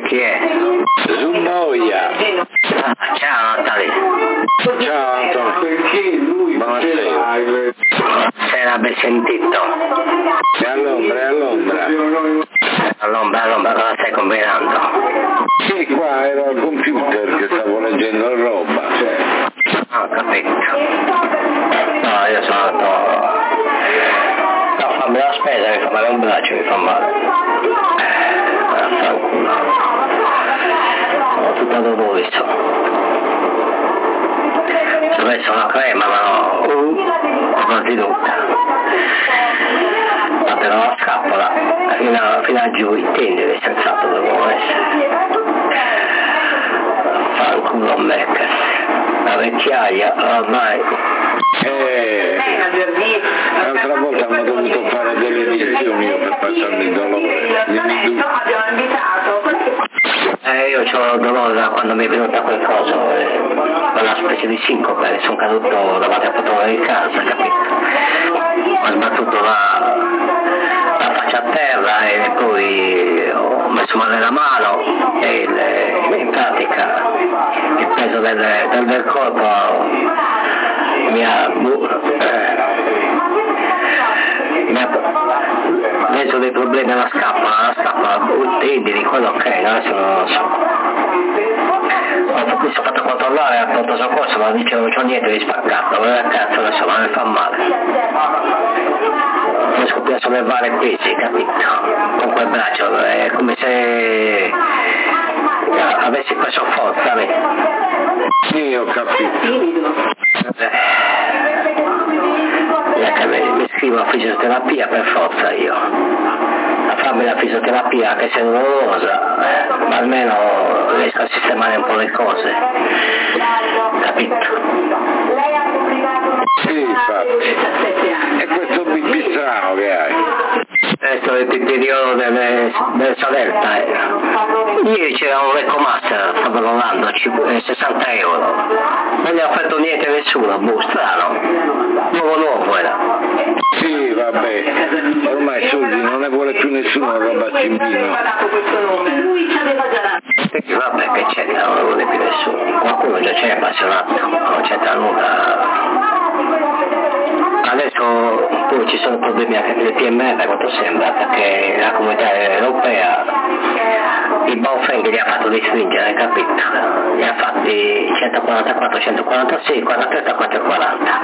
Chi è? Zumboia. Ciao Natalia. Ciao Antonio. Buonasera. Buonasera, ben sentito. È all'ombra. All'ombra, cosa stai combinando? Sì, qua ero al computer che stavo leggendo roba. Ho capito. No, io sono andato... No, fammi la spesa, mi fa male un braccio, mi fa male. Fanculo. Ho tutta dolore, sto. Ci ho messo una crema, ma no, quasi tutta. Ma però la scappola, fino a giù, intendi che sensato devo essere. Fanculo a me, la vecchiaia, ormai. L'altra volta hanno dovuto fare delle iniezioni io per passarmi il dolore. Io ho dolore da quando mi è venuta quel coso, quella specie di sincope, sono caduto davanti al portone di casa, capito? Ho sbattuto la faccia a terra e poi ho messo male la mano e in pratica il peso del corpo mi ha reso dei problemi alla scappola, tendini, quello ok, adesso non lo so. Mi sono fatto controllare al pronto soccorso, ma dice non c'ho niente di spaccato, ma cazzo adesso ma mi fa male. Non riesco più a sollevare qui, sì, capito? Con quel braccio, è come se avessi preso forza, vedi? Sì, ho capito. Mi iscrivo a fisioterapia per forza io. A farmi la fisioterapia che se dolorosa, ma almeno riesco a sistemare un po' le cose. Capito? Sì, infatti. E questo bimbi strano che hai? Questo è il periodo del Salerta. Ieri c'era un Eco Master, stavo lavorando, 60 euro. Non gli ha fatto niente a nessuno, strano. Nuovo era. Sì, vabbè. Ormai soldi non ne vuole più nessuno, roba cimbino. Vabbè, che c'entra, non ne vuole più nessuno. Qualcuno già c'è appassionato, non c'entra nulla. Adesso poi ci sono problemi anche per le PMR, quanto sembra, perché la comunità europea il Baufeng gli ha fatto restringere, capito? Gli ha fatti 144, 146, 48, 440.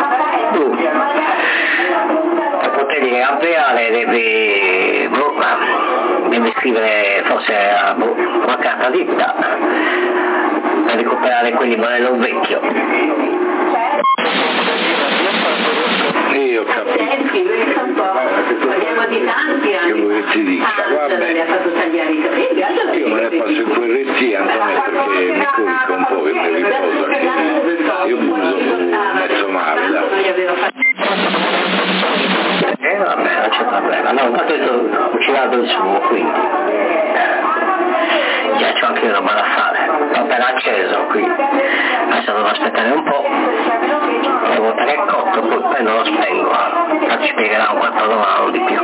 Per poterli ampliare devi scrivere forse una carta ditta per recuperare quelli modello vecchio. Io ho capito. Che vuoi che ti dica? Vabbè. Io me ne passo in QRT, Antonio, perché mi corica un po' che mi riposa. Io uso mezzo male, Vabbè, non c'è problema. No, intanto ho cucinato il suo, quindi già c'ho anche roba da fare. L'ho appena acceso qui. Adesso devo aspettare un po'. Devo votare il cotto, poi non lo spengo. Ci spiegherà un quarto d'ora o di più.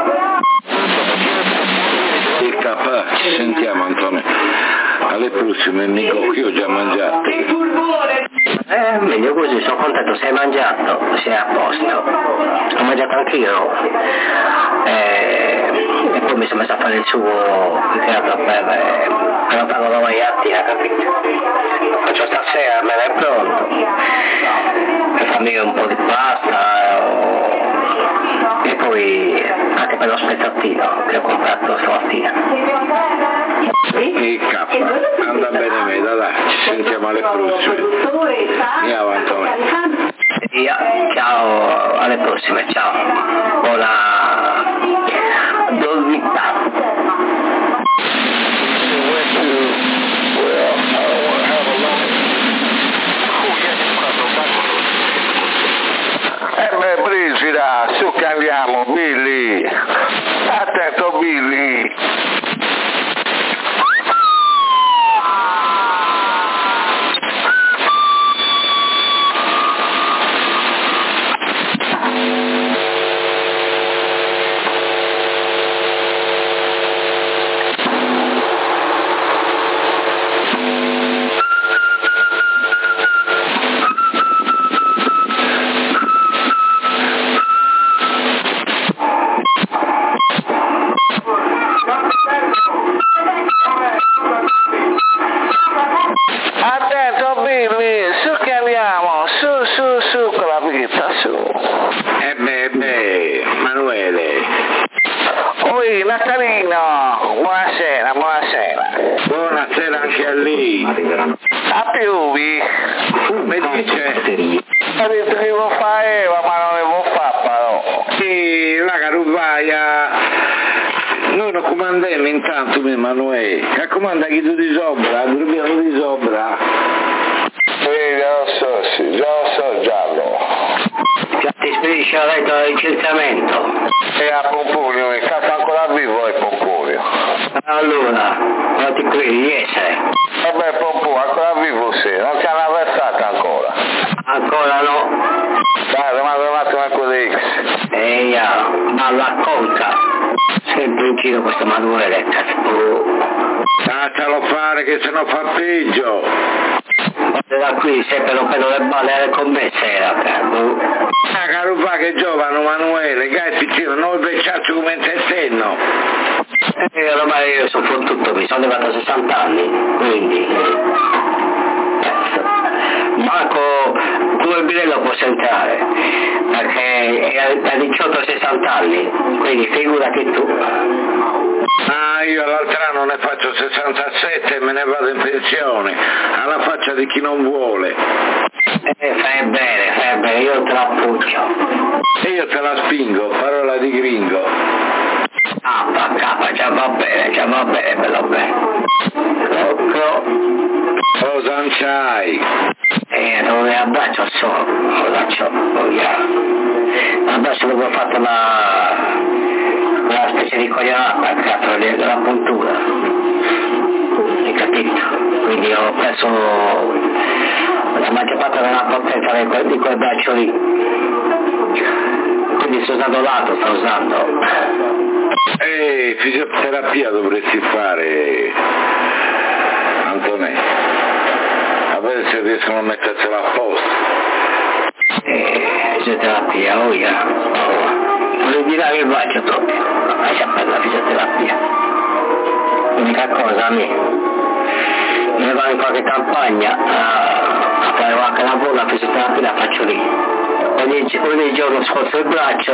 E capace, sentiamo Antonio. Alle prossime mi che ho già mangiato. Meglio così, sono contento, se hai mangiato, sei a posto. Ho mangiato anch'io. E poi mi sono messo a fare il suo per non fare una maiattina, capito? Faccio stasera, me ne è pronto. Per farmi un po' di pasta e poi anche per lo spezzatino che ho comprato stamattina. E K, anda bene me, dai, ci sentiamo alle prossime. Andiamo Antonio. Ciao, alle prossime, ciao. Buona dormita. Brigida, su che andiamo, Billy. Attento Billy. Buonasera anche a lei. A Piuvi, Mi dice? devo fare ma non devo fare però. Sì, la caruvaia. Noi non comandiamo intanto, mio Emanuele. Che comanda chi tu di sopra, dormiamo di sopra. Sì, già lo so, giallo. Ti spedisce la lettera di licenziamento. E a Pomponio, il caso ancora vivo è Pomponio. Allora, non ti credi di essere? Vabbè Pomponio, ancora vivo sì, non ti hanno avversato ancora. Ancora no. Dai, rimane un attimo a quelli X. Ma la conca. Sempre in giro questo Emanuele. Lascialo fare che se no fa peggio. Da qui sempre non vedo le balle alle commesse. Ah, caruva che giovane Emanuele, che è piccino, non il vecchiaccio come te senno. Ormai io sono fottuto, mi sono arrivato a 60 anni, quindi Marco pure Birello può entrare, perché è da 18-60 anni, quindi figurati tu. Ah, io all'altro anno ne faccio 67 e me ne vado in pensione, alla faccia di chi non vuole. Fai bene, io te la appuccio. E io te la spingo, parola di gringo. Capa, già va bene, bello bene. Cosa non c'hai? Dove abbraccio solo, l'abbraccio dove ho fatto la specie di coglionata, il cazzo della puntura. Hai capito? Quindi ho preso la maggior parte della potenza di quel braccio lì. Quindi sto usando lato, sto usando. Fisioterapia dovresti fare, Antonello. A vedere se riescono a mettersela a posto. Fisioterapia, volevo dire il braccio proprio, lascia per la fisioterapia. L'unica cosa a me, io vado in qualche campagna a fare qualche lavoro, la fisioterapia la faccio lì. Ogni giorno sforzo il braccio,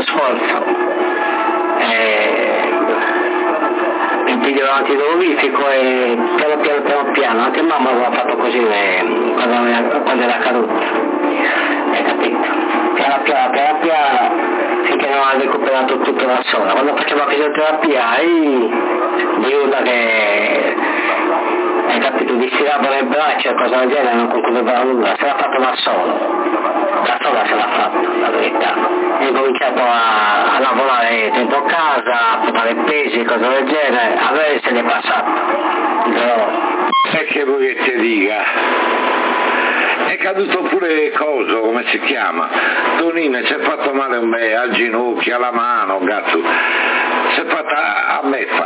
il video antidolorifico e piano, anche mamma aveva fatto così quando era caduta, hai capito? Piano, finché non ha recuperato tutto da sola. Quando facevo la fisioterapia, mi urla che, hai capito, di stiravo le braccia e cose del genere, non concludeva nulla, se l'ha fatto da sola se l'ha fatto, la verità. E ho cominciato a lavorare dentro casa, a portare pesi e cose del genere, a vedere se ne è passato. Però... E che vuoi che ti dica? È caduto pure Coso, come si chiama? Tonino si è fatto male al ginocchio, alla mano, cazzo. Si è fatta a me,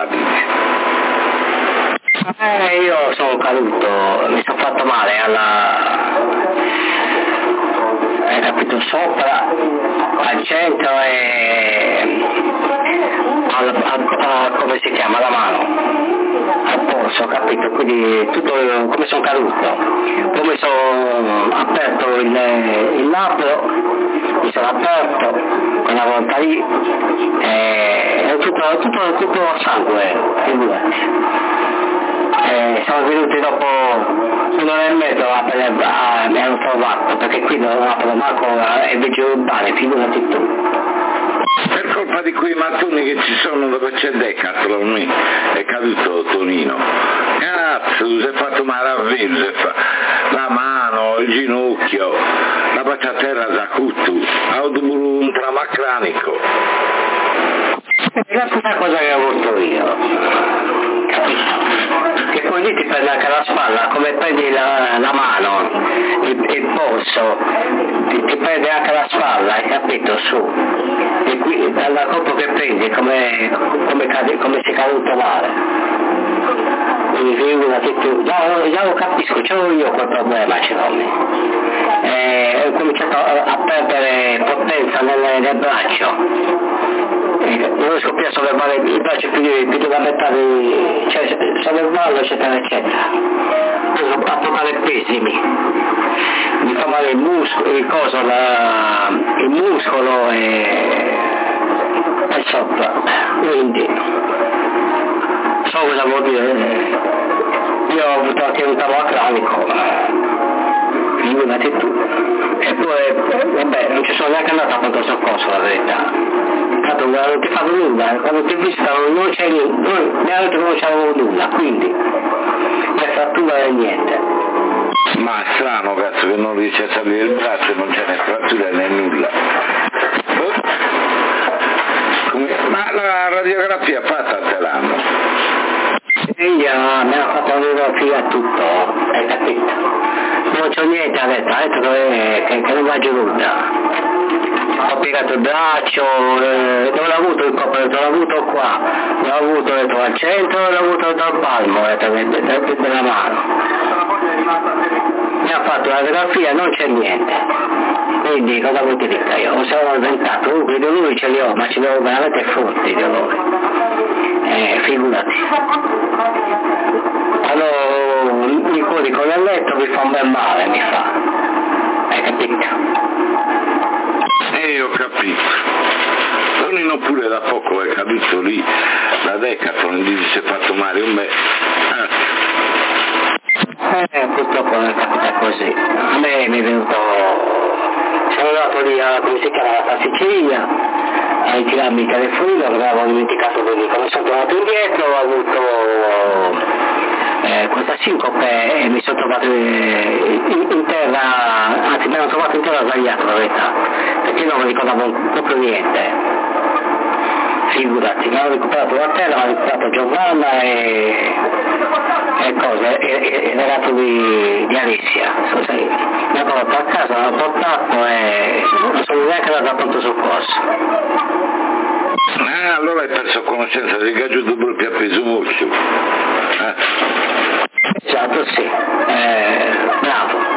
io sono caduto, mi sono fatto male hai capito, sopra, al centro e come si chiama, la mano, al polso, capito? Quindi tutto come sono caduto. Poi mi sono aperto il labbro, mi sono aperto quella volta lì, tutto sangue, figurati. Siamo venuti dopo un'ora e mezza mi hanno trovato, perché qui non apro Marco è vigile urbano, figurati tu. Per colpa di quei mattoni che ci sono dove c'è Decathlon, è caduto Tonino. Cazzo, si è fatto male a viso, la mano, il ginocchio, la faccia a terra da cutto, ha avuto un trauma cranico. È la stessa cosa che ho avuto io, capito? Che poi lì ti prendi anche la spalla, come prendi la mano, il polso, ti prendi anche la spalla, hai capito, su. E qui dalla colpo che prendi come si è caduto male. Quindi figurati tu, già lo capisco, ce l'ho io quel problema, ce l'ho. Ho cominciato a perdere potenza nel braccio. Non riesco più a sollevare il braccio più di la metà cioè sollevarlo eccetera eccetera, a portare pesi mi fa male il muscolo e sopra, quindi so cosa vuol dire io ho avuto anche un tavolo cronico, figurati tu. E poi, vabbè, non ci sono neanche andato a pronto soccorso, la verità. Tanto non ti fanno nulla, quando ti visitano non c'è niente, neanche non c'avevo nulla, quindi né frattura né niente. Ma è strano, cazzo, che non riesce a salire il braccio e non c'è né frattura né nulla. Ma la radiografia fatta a te l'anno? Io mi hanno fatto la radiografia tutto, hai capito? Non c'ho niente, ha detto che non va giù nulla. Ho piegato il braccio, non l'ho avuto il coppo, l'ho avuto qua, l'ho avuto al centro, l'ho avuto al palmo, della mano. Mi ha fatto la radiografia, non c'è niente. Quindi cosa vuoi che dica io? Sono inventato, comunque i dolori ce li ho, ma ce li ho veramente forti i dolori. Figurati. Allora, mi corico nel letto, mi fa un bel male, mi fa. Hai capito? Ho capito. Tonino pure da poco è caduto lì, da Decathlon, gli si è fatto male un bel... Purtroppo non capita così. A me mi è venuto... Sono andato lì a, come si chiama, la Sicilia, a ritirarmi il telefonino, perché avevo dimenticato di dire. Quando sono tornato indietro ho avuto questa sincope e mi sono trovato in terra, anzi mi hanno trovato in terra sbagliato, la verità, perché io non mi ricordavo proprio niente. Figurati, mi hanno recuperato la terra, mi hanno recuperato Giovanna e il ragazzo di Alicia. Mi hanno portato a casa, mi hanno portato e non sono neanche andato a pronto soccorso. Allora hai perso conoscenza del gaggio dublo più appeso mucchio. Esatto, sì. Bravo.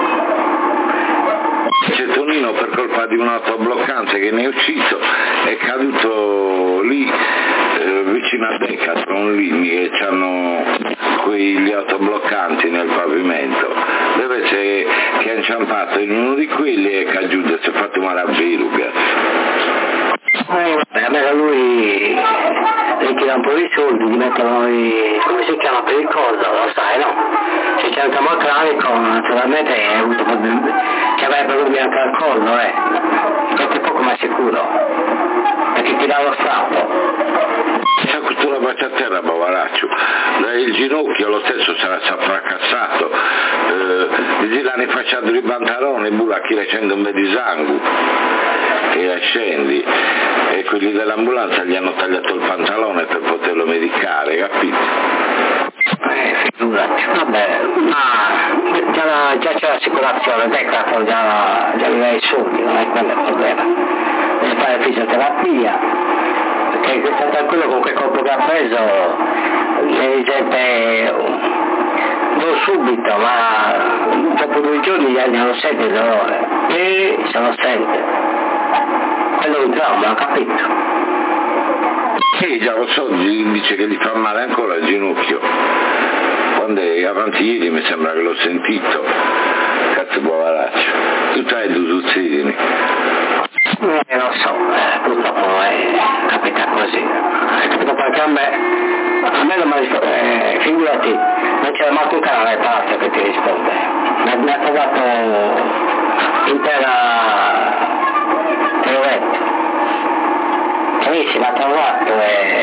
C'è Tonino per colpa di un autobloccante che ne è uscito, è caduto lì vicino a Decathlon, lì che hanno quegli autobloccanti nel pavimento, deve essere che ha inciampato in uno di quelli e caduto, si è fatto male a veruga. A me da lui ritira un po' di soldi, gli mettono come si chiama per il collo, lo sai, no? Se c'è un tumore cranico naturalmente è avuto problemi, che avrebbe problemi anche al collo, questo è poco ma sicuro, perché ti dà lo strappo. C'è costura bacia a terra, bavaraccio, il ginocchio lo stesso sarà fracassato, gli l'hanno facciato i pantaloni, chi le scende un bel di sangue e la scendi, e quelli dell'ambulanza gli hanno tagliato il pantalone per poterlo medicare, capito? Figurati, vabbè, ma già c'è l'assicurazione, Decathlon già aveva i soldi, non è quello il problema. Deve fare fisioterapia, perché è stato quello con quel colpo che ha preso, le gente non subito, ma dopo 2 giorni gli hanno sente il dolore e se lo sente. Quello è un trauma, ho capito. Sì, già lo so, dice che gli fa male ancora il ginocchio. Quando è avanti ieri mi sembra che l'ho sentito. Cazzo poveraccio. Tu hai 2 zuzzini. Lo so, purtroppo capita così. Dopo anche a me non mi risponde, figurati, non c'era manco un canale parte che ti risponde. Mi ha trovato intera teoretto. Si l'ha trovato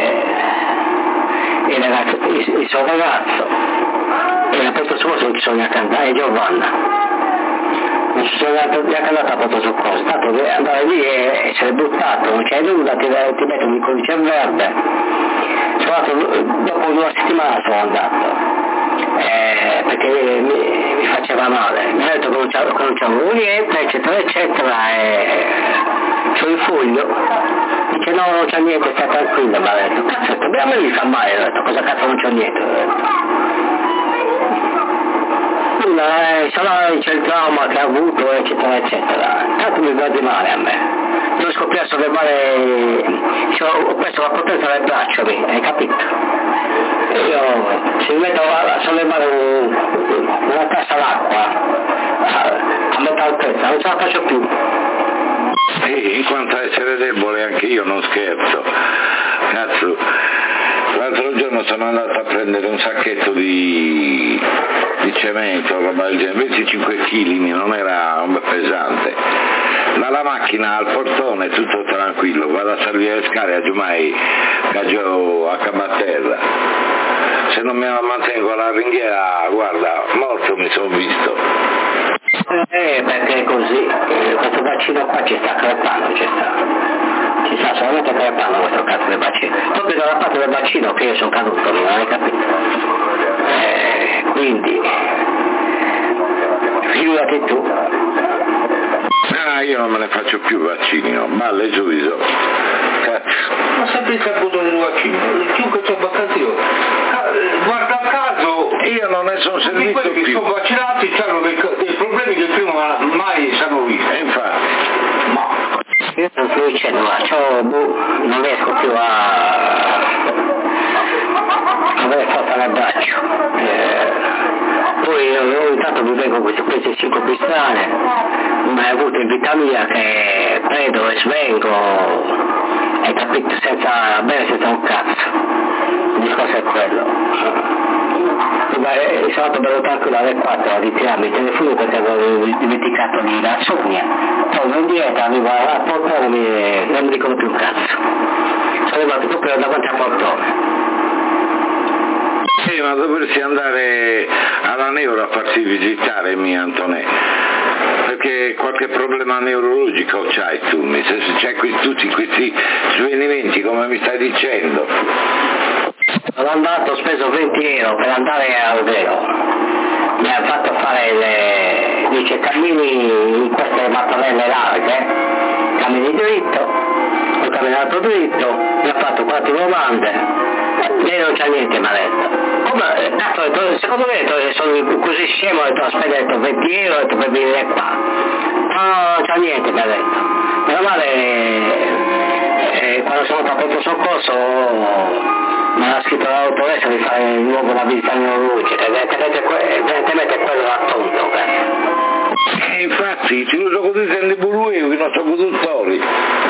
il suo ragazzo e a questo suo non ci sono neanche andati, è Giovanna, non ci sono neanche andati a pronto soccorso, tanto che andare lì e essere buttato, non c'è nulla, ti mettono il codice verde. Sono andato, dopo 2 settimane sono andato, perché mi faceva male, mi ha detto che non c'avevo niente, eccetera eccetera, e sul foglio dice no, non c'è niente, stai tranquilla, mi ha detto, cazzo, a me mi fa male, ho detto, cosa cazzo non c'è niente, c'è il trauma che ha avuto, eccetera eccetera, tanto mi guardi male a me, non riesco più a sollevare, ho preso la potenza del braccio lì, hai capito? Io se mi metto a sollevare una tassa d'acqua a metà altezza, non ce la faccio più. In quanto a essere debole anche io non scherzo, cazzo, L'altro giorno sono andato a prendere un sacchetto di cemento, roba del genere, 25 kg, non era pesante. Dalla macchina al portone tutto tranquillo, vado a salire le scale a Giumai, caggio a cabaterra. Se non me la mantengo alla ringhiera, guarda, morto mi sono visto. Perché così, questo bacino qua ci sta crepando, ci sta solamente crepando questo cazzo di bacino. Proprio dalla parte del bacino che io sono caduto, non hai capito? Quindi, figurati tu. Io non me ne faccio più vaccini, no, balle giudizo. Ma sempre saputo del vaccino, chiunque c'è vacanze io. Guarda caso, io non ne sono servito quelli più. Che sono vaccinati hanno dei problemi che prima mai si hanno visto. Infatti. Ma io non sto dicendo, ma non riesco più a avere forza all'abbraccio. Poi io intanto mi vengo queste 5 pistrane, ma ho avuto in vita mia che prendo e svengo, hai capito, senza bere, senza un cazzo. Il discorso è quello. Sono andato bello tranquillo alle 4 a ritirarmi il telefono perché avevo dimenticato lì la sogna. Torno indietro, arrivo al portone, non mi ricordo più un cazzo. Sono arrivato proprio davanti al portone. Sì, ma dovresti andare alla neuro a farti visitare, mio Antonè, perché qualche problema neurologico c'hai tu, se c'hai tutti questi svenimenti come mi stai dicendo. Sono andato, ho speso 20 euro per andare al vero, mi ha fatto fare dice cammini in queste mattonelle larghe, cammini dritto, ho camminato dritto, mi ha fatto 4 domande, lei non c'ha niente, mi ha detto. Come, cazzo, secondo me sono così scemo, ho detto aspetta, ho detto 20 euro, ho detto per venire qua. No, non c'ha niente, mi ha detto. Meno male, quando sono andato a pronto soccorso mi ha scritto l'autoressa di fare di nuovo la visita neurologica, evidentemente quello era tonto, cazzo. Infatti, ti uso così senti pure io, i nostri conduttori.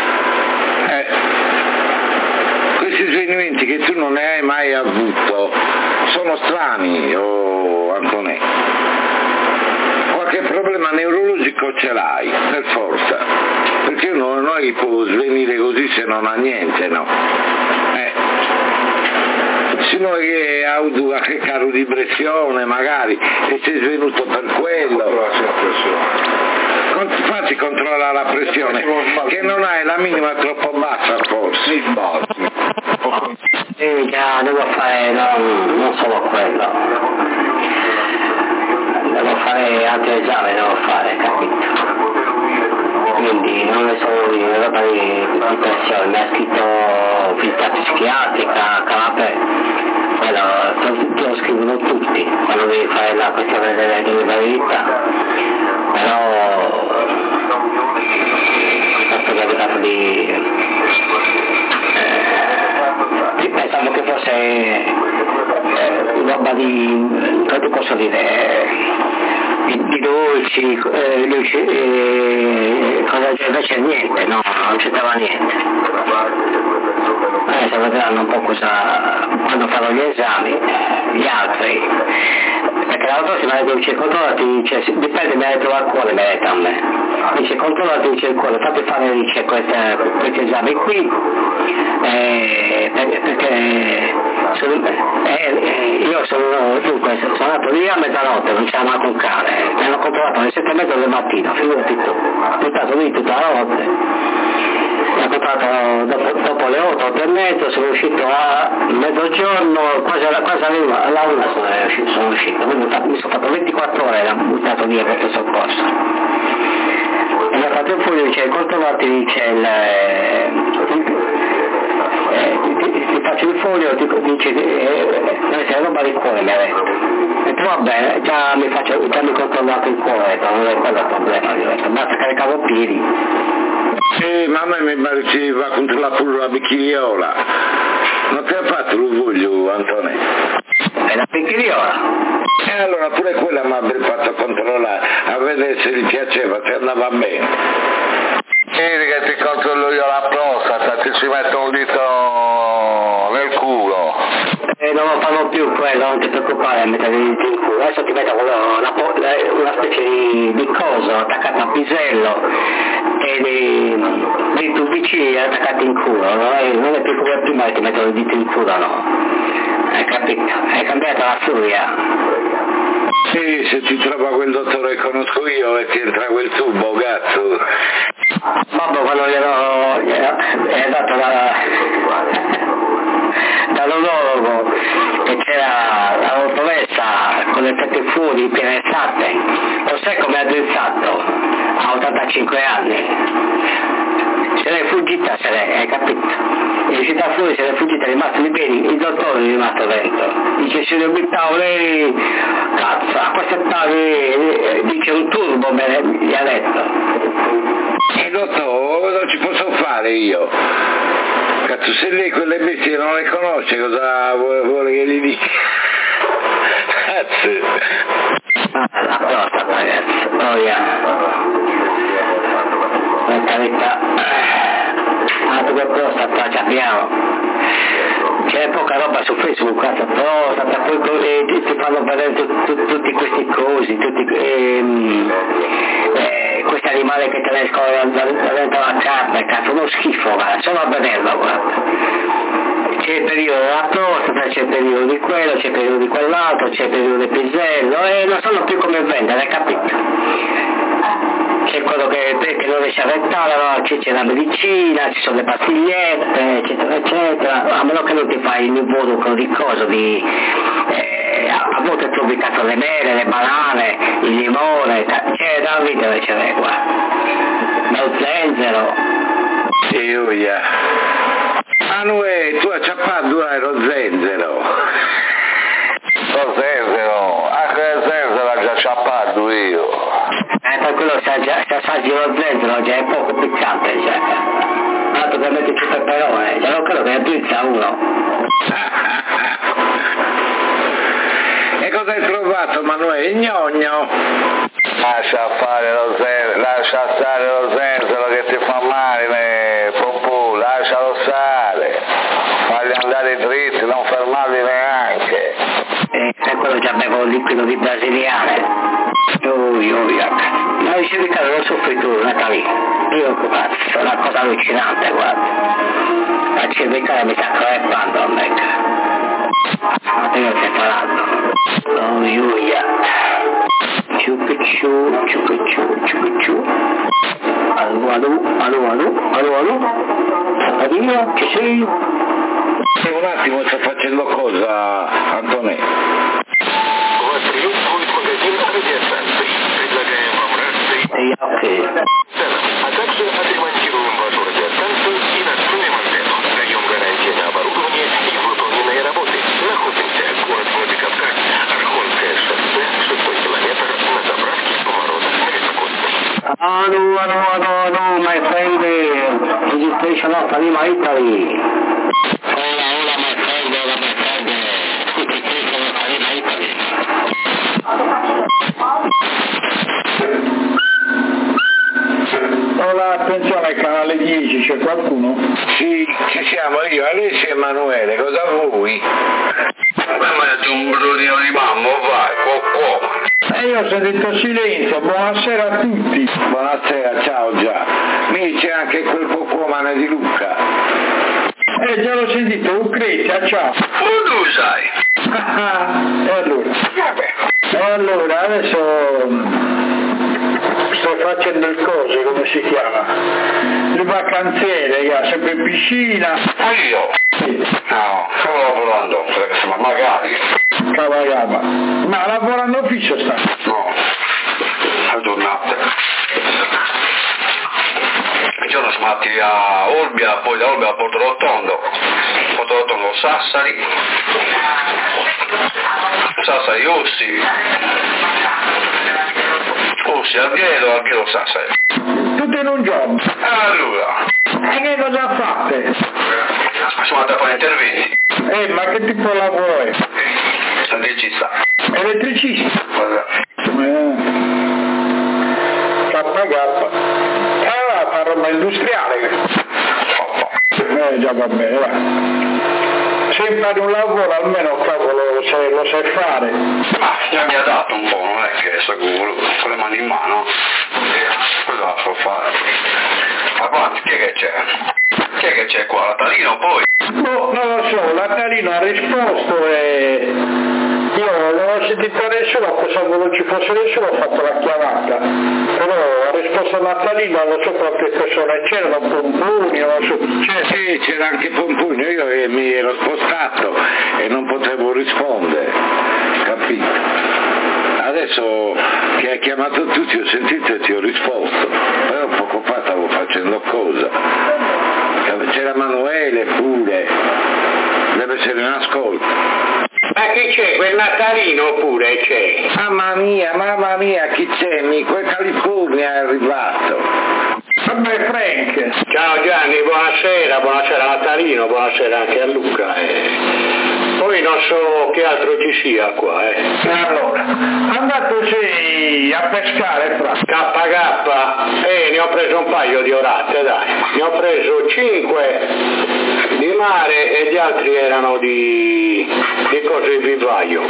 Questi svenimenti che tu non ne hai mai avuto sono strani, Antonè. Qualche problema neurologico ce l'hai, per forza, perché uno non è che può svenire così se non ha niente, no? Se noi che ha avuto qualche caro di pressione magari e sei svenuto per quello. Infatti controlla la pressione, che non hai la minima troppo bassa forse. Già, devo fare, non solo quello, devo fare altri esami, capito? Quindi non ne so di roba di pressione, mi ha scritto visita psichiatrica, canapè, quello lo scrivono tutti quando devi fare la questione delle verità, però questo che è arrivato pensavo che fosse roba di, come posso dire, di dolci, invece niente, no, non c'entrava niente. Adesso vedranno un po' quando farò gli esami, gli altri, perché l'altro si mi ha detto, dice controllati, dice, dipende, mi ha detto al cuore, mi ha detto a me, dice controllati, dice il cuore, fate fare, dice, questi esami qui, perché io sono andato lì a mezzanotte, non c'era mai un cane, mi hanno controllato alle 7:30 del mattino, figurati tu, sono stato lì tutta la notte, mi hanno controllato dopo le 8:30, sono uscito a mezzogiorno, quasi alla 1 sono uscito, quindi mi sono fatto 24 ore, ho buttato via questo soccorso. E mi ha fatto il foglio, dice, controllati, dice, ti faccio il foglio, dice, deve essere roba di cuore, mi ha detto. E tu va bene, già mi ho controllato il cuore, non è quello il problema, gli ho detto, basta caricare i piedi. Sì, ma a me mi pare che va contro la pure la bicchieriola. Non ti ha fatto l'orgoglio, Antonè? È la bicchieriola? E allora pure quella mi avrebbe fatto controllare, a vedere se gli piaceva, se andava bene. Vieni che ti controllo io la prostata, ti ci metto un dito nel culo. E non lo fanno più quello, non ti preoccupare, mettere il dito in culo. Adesso ti metto una specie di coso attaccato a pisello e dei tubicini attaccati in culo, non è più come prima che ti mettono il dito in culo, no? Hai capito? Hai cambiato la furia. Sì, se ti trova quel dottore che conosco io e ti entra quel tubo, cazzo. Babbo quando gli è dato dall'odologo che c'era la dottoressa con le tette fuori piene esatte, lo sai come ha addrizzato a 85 anni, se l'è fuggita, hai capito? È uscita fuori, se l'è fuggita, è rimasto in piedi, il dottore è rimasto dentro, dice se ne obittavo lei, cazzo, a quest'età dice un turbo, gli ha detto. E dottore, non ci posso fare io. Cazzo, se lei quelle bestie non le conosce, cosa vuole che gli dica? Cazzo. La prostata, ragazzi. Oh, yeah. Per carità. Altro che prostata, ci abbiamo. C'è poca roba su Facebook, cazzo, prostata, poi ti fanno vedere tutti questi cosi, questi animali che te ne escono dentro la carne, cazzo, uno schifo, guarda, solo a vederlo, guarda. C'è il periodo della prostata, c'è il periodo di quello, c'è il periodo di quell'altro, c'è il periodo del pisello e non sanno più come vendere, capito? C'è quello che non riesce a rettare, no? C'è la medicina, ci sono le pastigliette, eccetera, eccetera, a meno che non ti fai il involucro di cosa, a volte trovi cazzo le mele, le banane, il limone, c'è da ridere, c'è qua. Lo zenzero. Sì, uia. Manuel, tu hai acciappato lo zenzero. Lo zenzero, anche il zenzero l'ho già acciappato io. Per quello se assaggi lo zenzero già è poco piccante, cioè. Altro che metterci il peperone, cioè non credo che ne pizza uno. E cosa hai trovato, Manuel? Gnogno? Lascia stare lo zenzero che ti fa male, popù, lascialo stare. Fagli andare dritti, non fermarli neanche. Per quello già bevo il liquido di brasiliane. Ma dicevi che non soffri tu, Natali. Io è una cosa allucinante, guarda. La cervicale mi sta crepando a me. Ma te ne stai parlando. Oh, Giulia. Ciucciu. Allo. Sapadino, ci sei? Un attimo, sto facendo cosa, Antonio? А также отремонтируем вашу радиостанцию и настроим антенну. Даем гарантии на оборудование и выполненные работы. Находимся город Владикавказ, Архонское шоссе, 6 километр на заправке Поворотах на Високосной. Hello, my friend, registration of Anima Italy. Hola, my friend, registration of Anima Italy. Hola, attenzione al canale 10, c'è qualcuno? Sì, ci siamo io, Alessio e Emanuele, cosa vuoi? Ma un bruno di mamma, vai, E io ho sentito silenzio, buonasera a tutti. Buonasera, ciao già. Mi c'è anche quel Pokémon di Luca. Già l'ho sentito, Lucrezia, ciao. tu sai. E allora, adesso sto facendo il coso, come si chiama? Il vacanziere, sempre in piscina. Ma io? Sì. No, stavo lavorando, magari. Cavagaba. Ma lavorando fisso sta? No, è tornata. Un giorno siamo andati a Olbia, poi da Olbia a Porto Rotondo Sassari, Ossi, Alghero Sassari. Tutto in un giorno. Allora. E che cosa fate? Siamo andati a fare interventi. Ma che tipo di lavoro è? Elettricista. Elettricista? KK. Allora fa roba industriale. Già va bene, va. se impari un lavoro almeno cavolo lo sai fare. Ma già mi ha dato un po', non è che sicuro, con le mani in mano, cosa la so fare? Avanti, chi è che c'è? Chi è che c'è qua? Natalino poi? No, non lo so, Natalino ha risposto e io non ho sentito nessuno, pensavo non ci fosse nessuno, ho fatto la chiamata, però ha risposto Natalino, non so quante persone c'erano, Pomponi, non so chi c'era. Sì, c'era anche Pomponi, io mi ero spostato e non potevo rispondere, capito? Adesso che hai chiamato tutti ho sentito e ti ho risposto, però poco fa stavo facendo cosa? C'era Emanuele pure, deve essere in ascolto. Ma chi c'è? Quel Natalino pure c'è. Mamma mia, chi c'è? Quel California è arrivato. Vabbè Frank. Ciao Gianni, buonasera Natalino, buonasera anche a Luca. Poi non so che altro ci sia qua. Allora, andateci a pescare fra. KK, ne ho preso un paio di orate, dai. Ne ho preso 5 di mare e gli altri erano di cose di vivaio.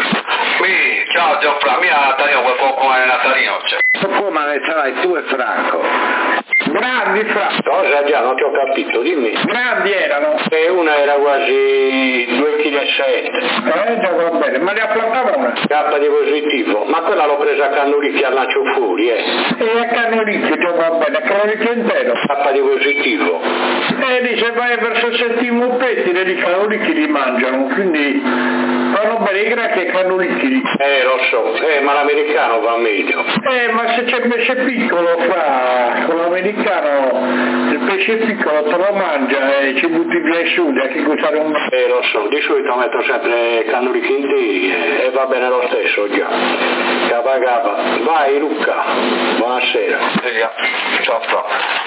Ciao Gianfranco, mia Natalino, qualcuno come Natalino c'è. Come ne sarai tu e Franco? Grandi fra. Cosa già, non ti ho capito, dimmi. Grandi erano. E una era quasi 2,7 kg. Già va bene, ma ne affrontava una. K di positivo, ma quella l'ho presa a Cannulicchi al Nacio Fuori, E a Cannulicchi, già va bene, Cannulicchi intero. K di positivo. Lì se vai verso Settimo Pettine di Cannulicchi li mangiano, quindi vanno bene i gracchi e Cannulicchi. Lo so, ma l'americano va meglio. Ma se c'è il pesce piccolo fra, con l'americano, il pesce piccolo te lo mangia e ci butti via i sudi, a che usare un... Lo so, di solito metto sempre Cannulicchi interi e va bene lo stesso già. Capa. Vai Luca, buonasera. Ciao Fra.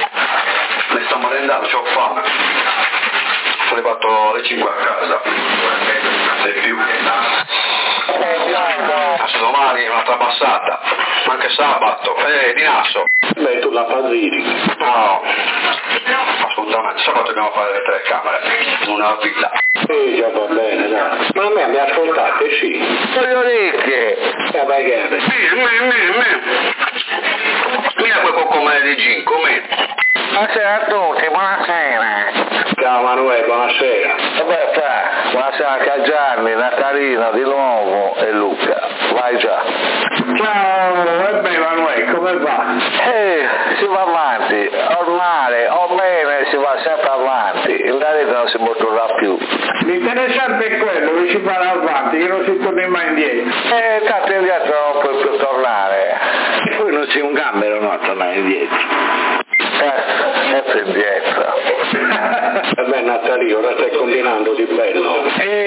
Mi sto merendando, c'ho fame. Sono arrivato alle 5 a casa. E più. Adesso domani un'altra passata. Anche sabato. Di Nasso. Beh, tu la Pasiri. No. Assolutamente. Sabato dobbiamo fare le telecamere. Una villa. Già va bene, dai. Ma a me mi ascoltate, sì. Le orecchie! Vai che Mira quel coccomele di Ginco, Buonasera a tutti, buonasera. Ciao Manuel, buonasera. Vabbè, buonasera anche a Gianni, Natalino di nuovo e Luca. Vai già. Ciao, e beh Emanuele, come va? Si va avanti, ormai, o bene si va sempre avanti, in realtà non si può tornare più. L'interessante è quello che si va avanti, che non si torna mai indietro. Tanto indietro non puoi più tornare. E poi non c'è un gambero no a tornare indietro. Sempre indietro. Vabbè Natalino, ora stai combinando di bello.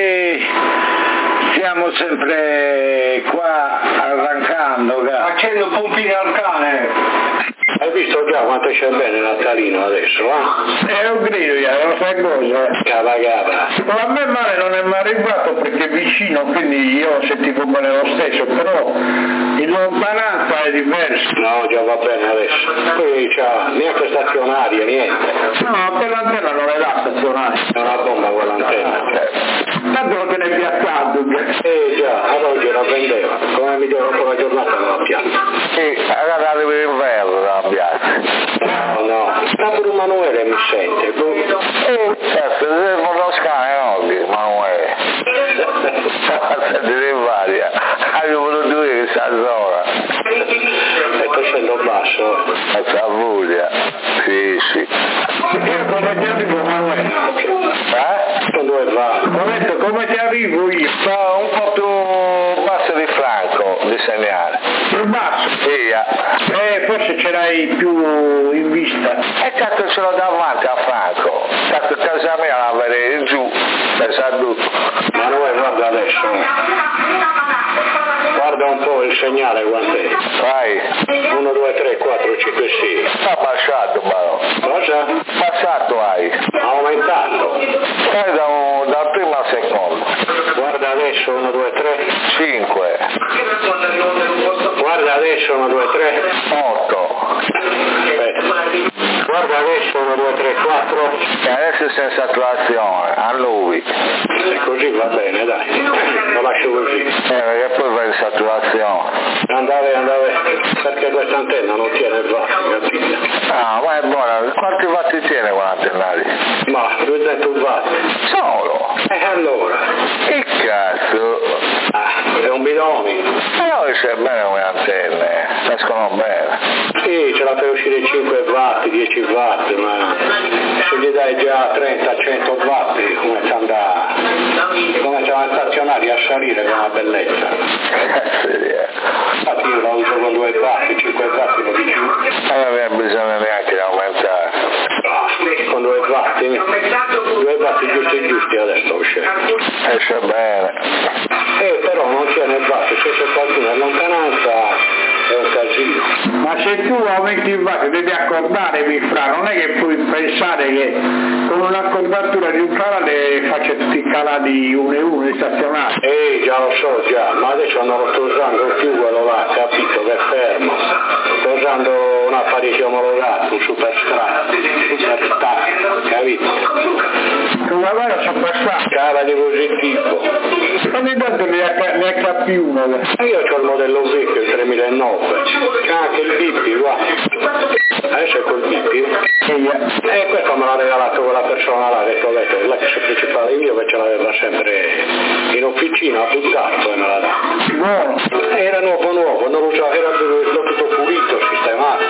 Siamo sempre qua arrancando, Facendo pompini al cane. Hai visto già quanto c'è bene Natalino adesso, È un grido, non sai cosa. Capa. Ma a me male non è mai arrivato perché è vicino, quindi io ho sentito bene lo stesso, però in lontananza è diverso. No, già va bene adesso. Qui c'ha neanche stazionaria, niente. No, quell'antenna non è la stazionaria. È una bomba quell'antenna. Tanto non te ne piazzato. Già, ad oggi la prendeva. Come mi devo la giornata non la piazza. Allora arriva l'inverno dalla piazza. No, sta pure Emanuele mi sente. Certo, devo lo scale oggi, Emanuele. Di varia. Avevo voluto dire che sta zona. Sto scendo basso. Sta voglia. Sì. Come ti arrivo, Emanuele? Dove va? Come ti arrivo io? Sto un po' più basso di Franco, di segnale. Più basso? Sì. Forse ce l'hai più in vista. Tanto ce l'ho davanti a Franco. Tanto casa mia la vedete giù. Pensa tutto. Manuele, guarda adesso. Guarda un po' il segnale quant'è. Vai. 1, 2, 3, 4, 5, 6. Sta passato però. Cosa? Passato hai. Ha aumentato. Stai dal primo al secondo. Guarda adesso 1, 2, 3. 5. Guarda adesso 1, 2, 3. 8. Aspetta. Guarda adesso adesso 1, 2, 3, 4. E adesso è senza saturazione, a lui. E così va bene, dai, lo lascio così. Perché poi va in saturazione. Andate, perché questa antenna non tiene il watt, capito? Ah, ma è buona, quanti watt tiene quell'antenna lì? Ma 200 watt. Solo? E allora? Che cazzo? È un bidone. Allora c'è bene come antenne, escono bene. Sì, ce la fai uscire 5 watt, 10 watt, ma se gli dai già 30, 100 watt, come ci andrà? Come c'è una stazionaria a salire, che è una bellezza. Infatti io la uso con 2 watt, 5 watt lo di più. Non aveva bisogno neanche di aumentare. Con 2 watt, 2 watt giusti adesso uscire. Esce bene. Però non tiene il watt, se c'è qualcuno in lontananza è un casino. Ma se tu aumenti il watt devi accordare, fra, non è che puoi pensare che con un'accordatura di un canale faccia tutti i canali uno e uno stazionari. Già lo so già, ma adesso non lo sto usando più quello là, capito, che è fermo. Sto usando un apparecchio omologato, un superstar, capito? Come vai a superstar? Cara di positivo. Ogni tanto ne ha più uno. Io ho il modello vecchio, il 3009, c'è anche il BP, guarda. Adesso è col BP. E questo me l'ha regalato quella persona là, che ho detto, è l'ex principale mio che ce l'aveva sempre in officina, ha buttato e me l'ha dato. Buono. Era nuovo, non lo so, era tutto pulito, sistemato.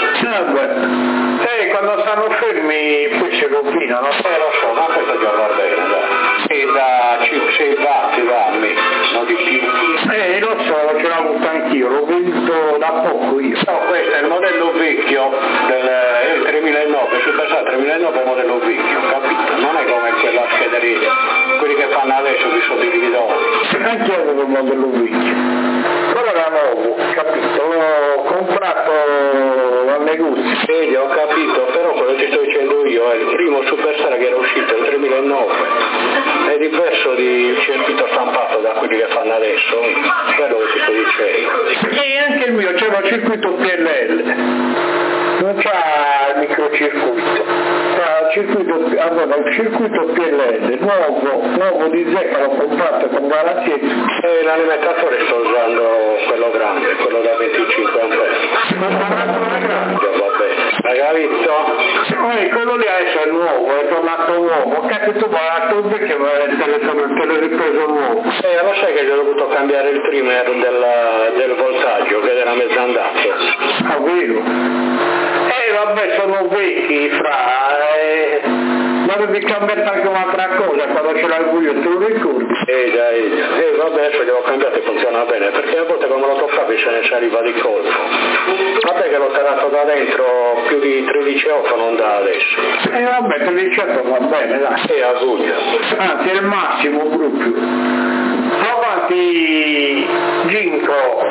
Quando stanno fermi poi si rovinano. Lo so, ma questo già va bene, dai. E da 6 watt dammi, non di più. Lo so, ce l'ho avuto anch'io, l'ho venduto da poco io. No, questo è il modello vecchio del 3009, Superstar 3009 è il modello vecchio, capito? Non è come quella schederina, quelli che fanno adesso di sotto i bidoni. Anche io avevo il modello vecchio. Però era nuovo, capito? L'ho comprato al negozio. Vedi, ho capito, però quello che ti sto dicendo io è il primo Superstar che era uscito nel 2009. È diverso di circuito stampato da quelli che fanno adesso, quello che ti sto dicendo. E anche il mio c'era il circuito PLL, non c'ha il microcircuito, allora il circuito PLL nuovo di zecca l'ho comprato con garanzia. E l'alimentatore sto usando quello grande, quello da 25 ampere. Vabbè, hai capito? Quello lì adesso è nuovo, è tornato nuovo, cazzo tu vai a tu perché te l'ho ripreso nuovo. Lo sai che gli ho dovuto cambiare il trimmer del voltaggio che era mezzo andato. Ah, vero? Vabbè, sono vecchi, ma devi cambiare anche un'altra cosa, quando ce l'avevo io, te lo ricordi? Vabbè, adesso gliel'ho cambiato e funziona bene, perché a volte quando lo toccavi se ne saliva di colpo. Vabbè che l'ho tirato da dentro più di 13,8 non da adesso. Vabbè, 13,8 va bene, dai. A Puglia. Anzi, è il massimo proprio. Avanti, Ginko.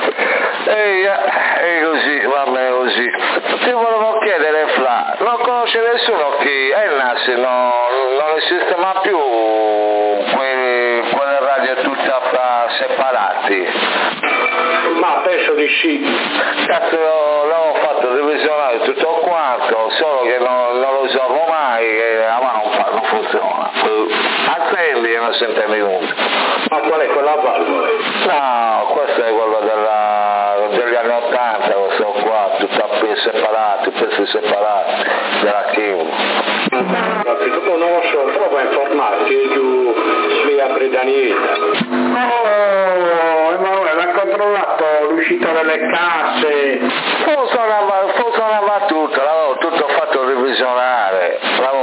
E così, va bene così. Ti volevo chiedere, Fra, non conosce nessuno che il NAS non esiste mai più, quelle radio tutte separati? Ma penso di sì. Cazzo, l'avevo fatto revisionare tutto quanto, solo che non lo usavo mai, e la mano non funziona. Accendi e non sente niente. Ma qual è quella valvola? No, questo è quello degli anni 80, questo qua, tutto a pezzi separati, della Kim. Non lo so, prova a informarti, è giù lì a Bredanieta. Emanuele, ha controllato l'uscita delle casse. Funzionava tutto, l'avevo tutto fatto revisionare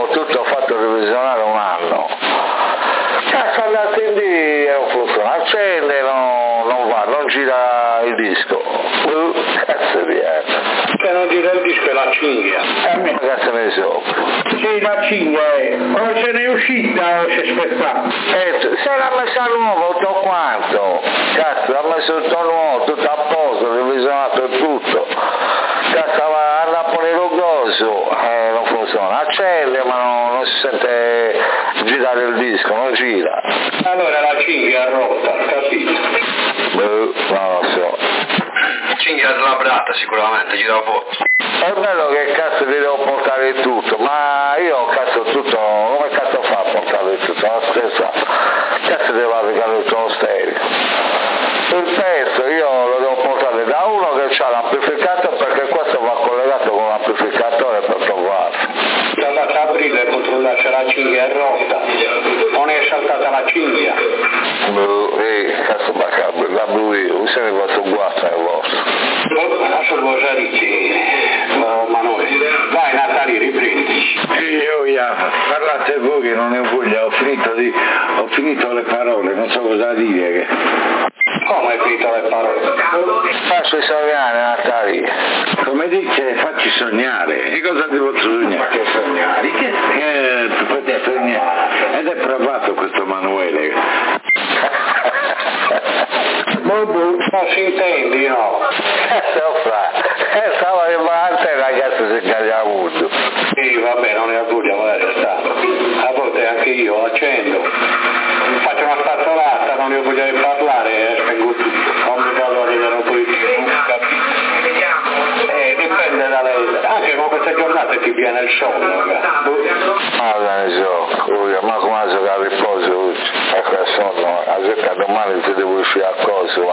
un anno. Cazzo, andate in lì e non funziona, accende, non va, non gira il disco. Cazzo di Che non gira il disco è la cinghia. Cazzo ne so. Sì, la cinghia è. O se ne è uscita o si è aspettata. Se l'ha messa nuovo tutto quanto. Cazzo, l'ha messo tutto nuovo, tutto a posto, revisionato tutto. Cazzo, anda a pure rugoso, non funziona. Accende ma non si sente girare il disco, non gira. Allora la cinghia è rotta, capito? Non lo so. Cinghia slabrata sicuramente, gira a vuoto. È bello che cazzo ti devo portare tutto, ma io cazzo tutto, come cazzo fa a portare tutto? Non scherzato, cazzo devo applicare il tuo stereo. Il pezzo io lo devo portare da uno che ha l'amplificatore, perché questo va collegato con l'amplificatore per trovarlo. Da aprile e controllare se la cinghia è rotta, non è saltata la cinghia. Cazzo la blu, se ne va su guasta nel vostro. Adesso lo sariti, Manuele. Vai Natali, riprendi. Io parlate voi che non ne voglio, ho finito le parole, non so cosa dire. Come hai finito le parole? Faccio sognare Natali. Come dice, facci sognare. E cosa ti posso sognare? Che sognare? Che potete sognare? Ed è provato questo Manuele. Non si intendi, no? Stava in parte ragazzi si caglia avuto. Sì, vabbè, non ne ha avuto, magari sta. A volte anche io accendo, faccio una spazzolata, non ne voglio parlare e spengo tutto. Non mi vado a vedere un po' di più, capito? Dipende da lei. Anche con queste giornate ti viene il sonno, Ma ma come a giocare a riposo oggi? Ecco il sonno, a giocare domani ti devo uscire a cosa,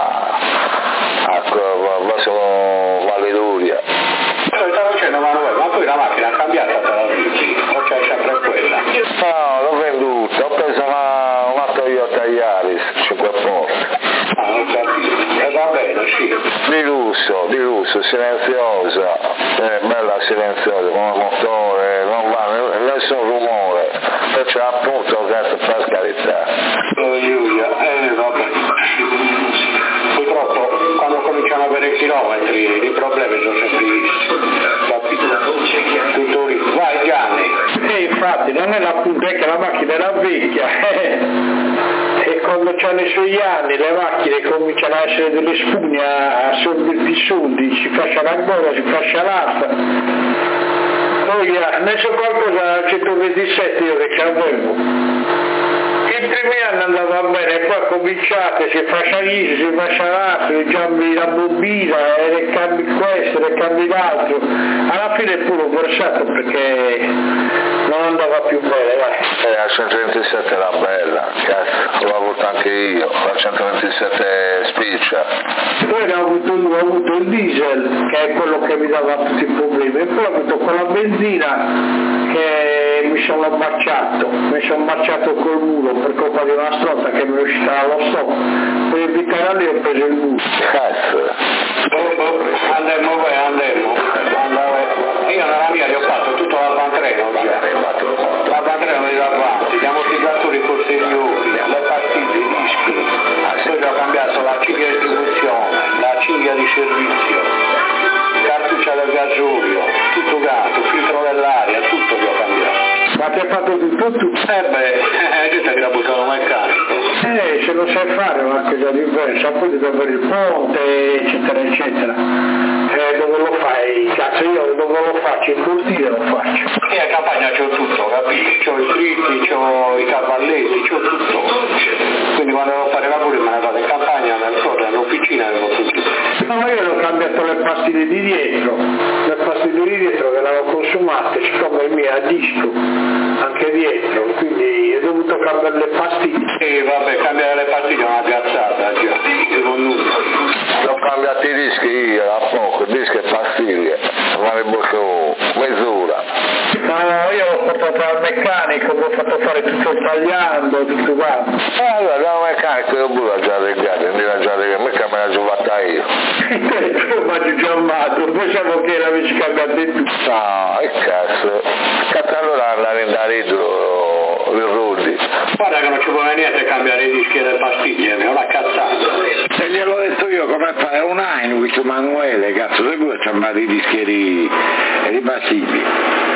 va solo Valeduria. Stavo dicendo Manuele, ma poi la macchina ha cambiato te la dici? O c'è sempre quella? No, l'ho venduta, ho preso una Toyota Yaris 5 porte. Ah, non capito. Va bene, sì. Di lusso, silenziosa, bella silenziosa, come motore, non va nessun rumore, perciò appunto cazzo per carità. Giulia, vabbè. Purtroppo quando cominciano ad avere chilometri i problemi sono sempre visti. Tutto lì. Vai Gianni. Infatti non è l'appunto, è che la macchina era vecchia. E quando c'hanno i suoi anni le macchine cominciano a essere delle spugne a sorberti i soldi, si fascia la gola, si fascia l'asta. Poi ne so qualcosa al 127 io che c'avevo. I primi anni andava bene, poi cominciate, si fascia lì, si fascia l'altro, cambi la bobina, e cambi questo, e cambi l'altro. Alla fine pure ho versato perché non andava più bene, dai. La 127 era bella, cazzo, l'ho avuto anche io, la 127 spiccia. Poi ho avuto il diesel, che è quello che mi dava tutti i problemi, e poi ho avuto con la benzina che mi sono marciato col mulo per colpa di una strotta che mi è uscita allo stop. Per evitare lì ho preso il mulo. Cazzo. Andemmo. Io nella mia gli ho fatto tutto l'avvantreno, la pantreno di davanti, gli ammortizzatori posteriori, le pastiglie, i dischi, poi gli ho cambiato la cinghia di distribuzione, la cinghia di servizio, cartuccia del gasolio, tutto gatto, filtro dell'aria, tutto gli ho cambiato. Ma ti hai fatto tutto? Gente che l'ha buttato meccanico. Se lo sai fare è una cosa diversa, poi devi avere il ponte, eccetera, eccetera. Dove lo fai? Cazzo, io dove lo faccio? In cortile lo faccio. E a campagna c'ho tutto, capito? C'ho i fritti, c'ho i cavalletti, c'ho tutto. Quindi quando devo fare lavori me ne vado in campagna, nell'officina e lo tutto. No, io ho cambiato le pastiglie di dietro che l'avevo consumate, siccome il mio è a disco, anche dietro, quindi ho dovuto cambiare le pastiglie. Sì, vabbè, cambiare le pastiglie è una cazzata, già, devo nulla. Ho cambiato i dischi io, a poco, dischi e pastiglie, ma ne bocco mezz'ora. No, io l'ho portato al meccanico, mi ho fatto fare tutto il tagliando, tutto quanto. Allora, da un meccanico io pure già reggato, non era già reggato, mica me l'ha giocata io. Io mi chiamato, pensavo che l'avessi cambiato tu. No, che cazzo. Cazzo allora andare in daritro il rulli. Guarda che non ci vuole niente a cambiare i dischi e le pastiglie, è una cazzata. Se gliel'ho detto io come fare un Heinrich Emanuele, cazzo, se vuoi cambiare i dischi e i pastigli.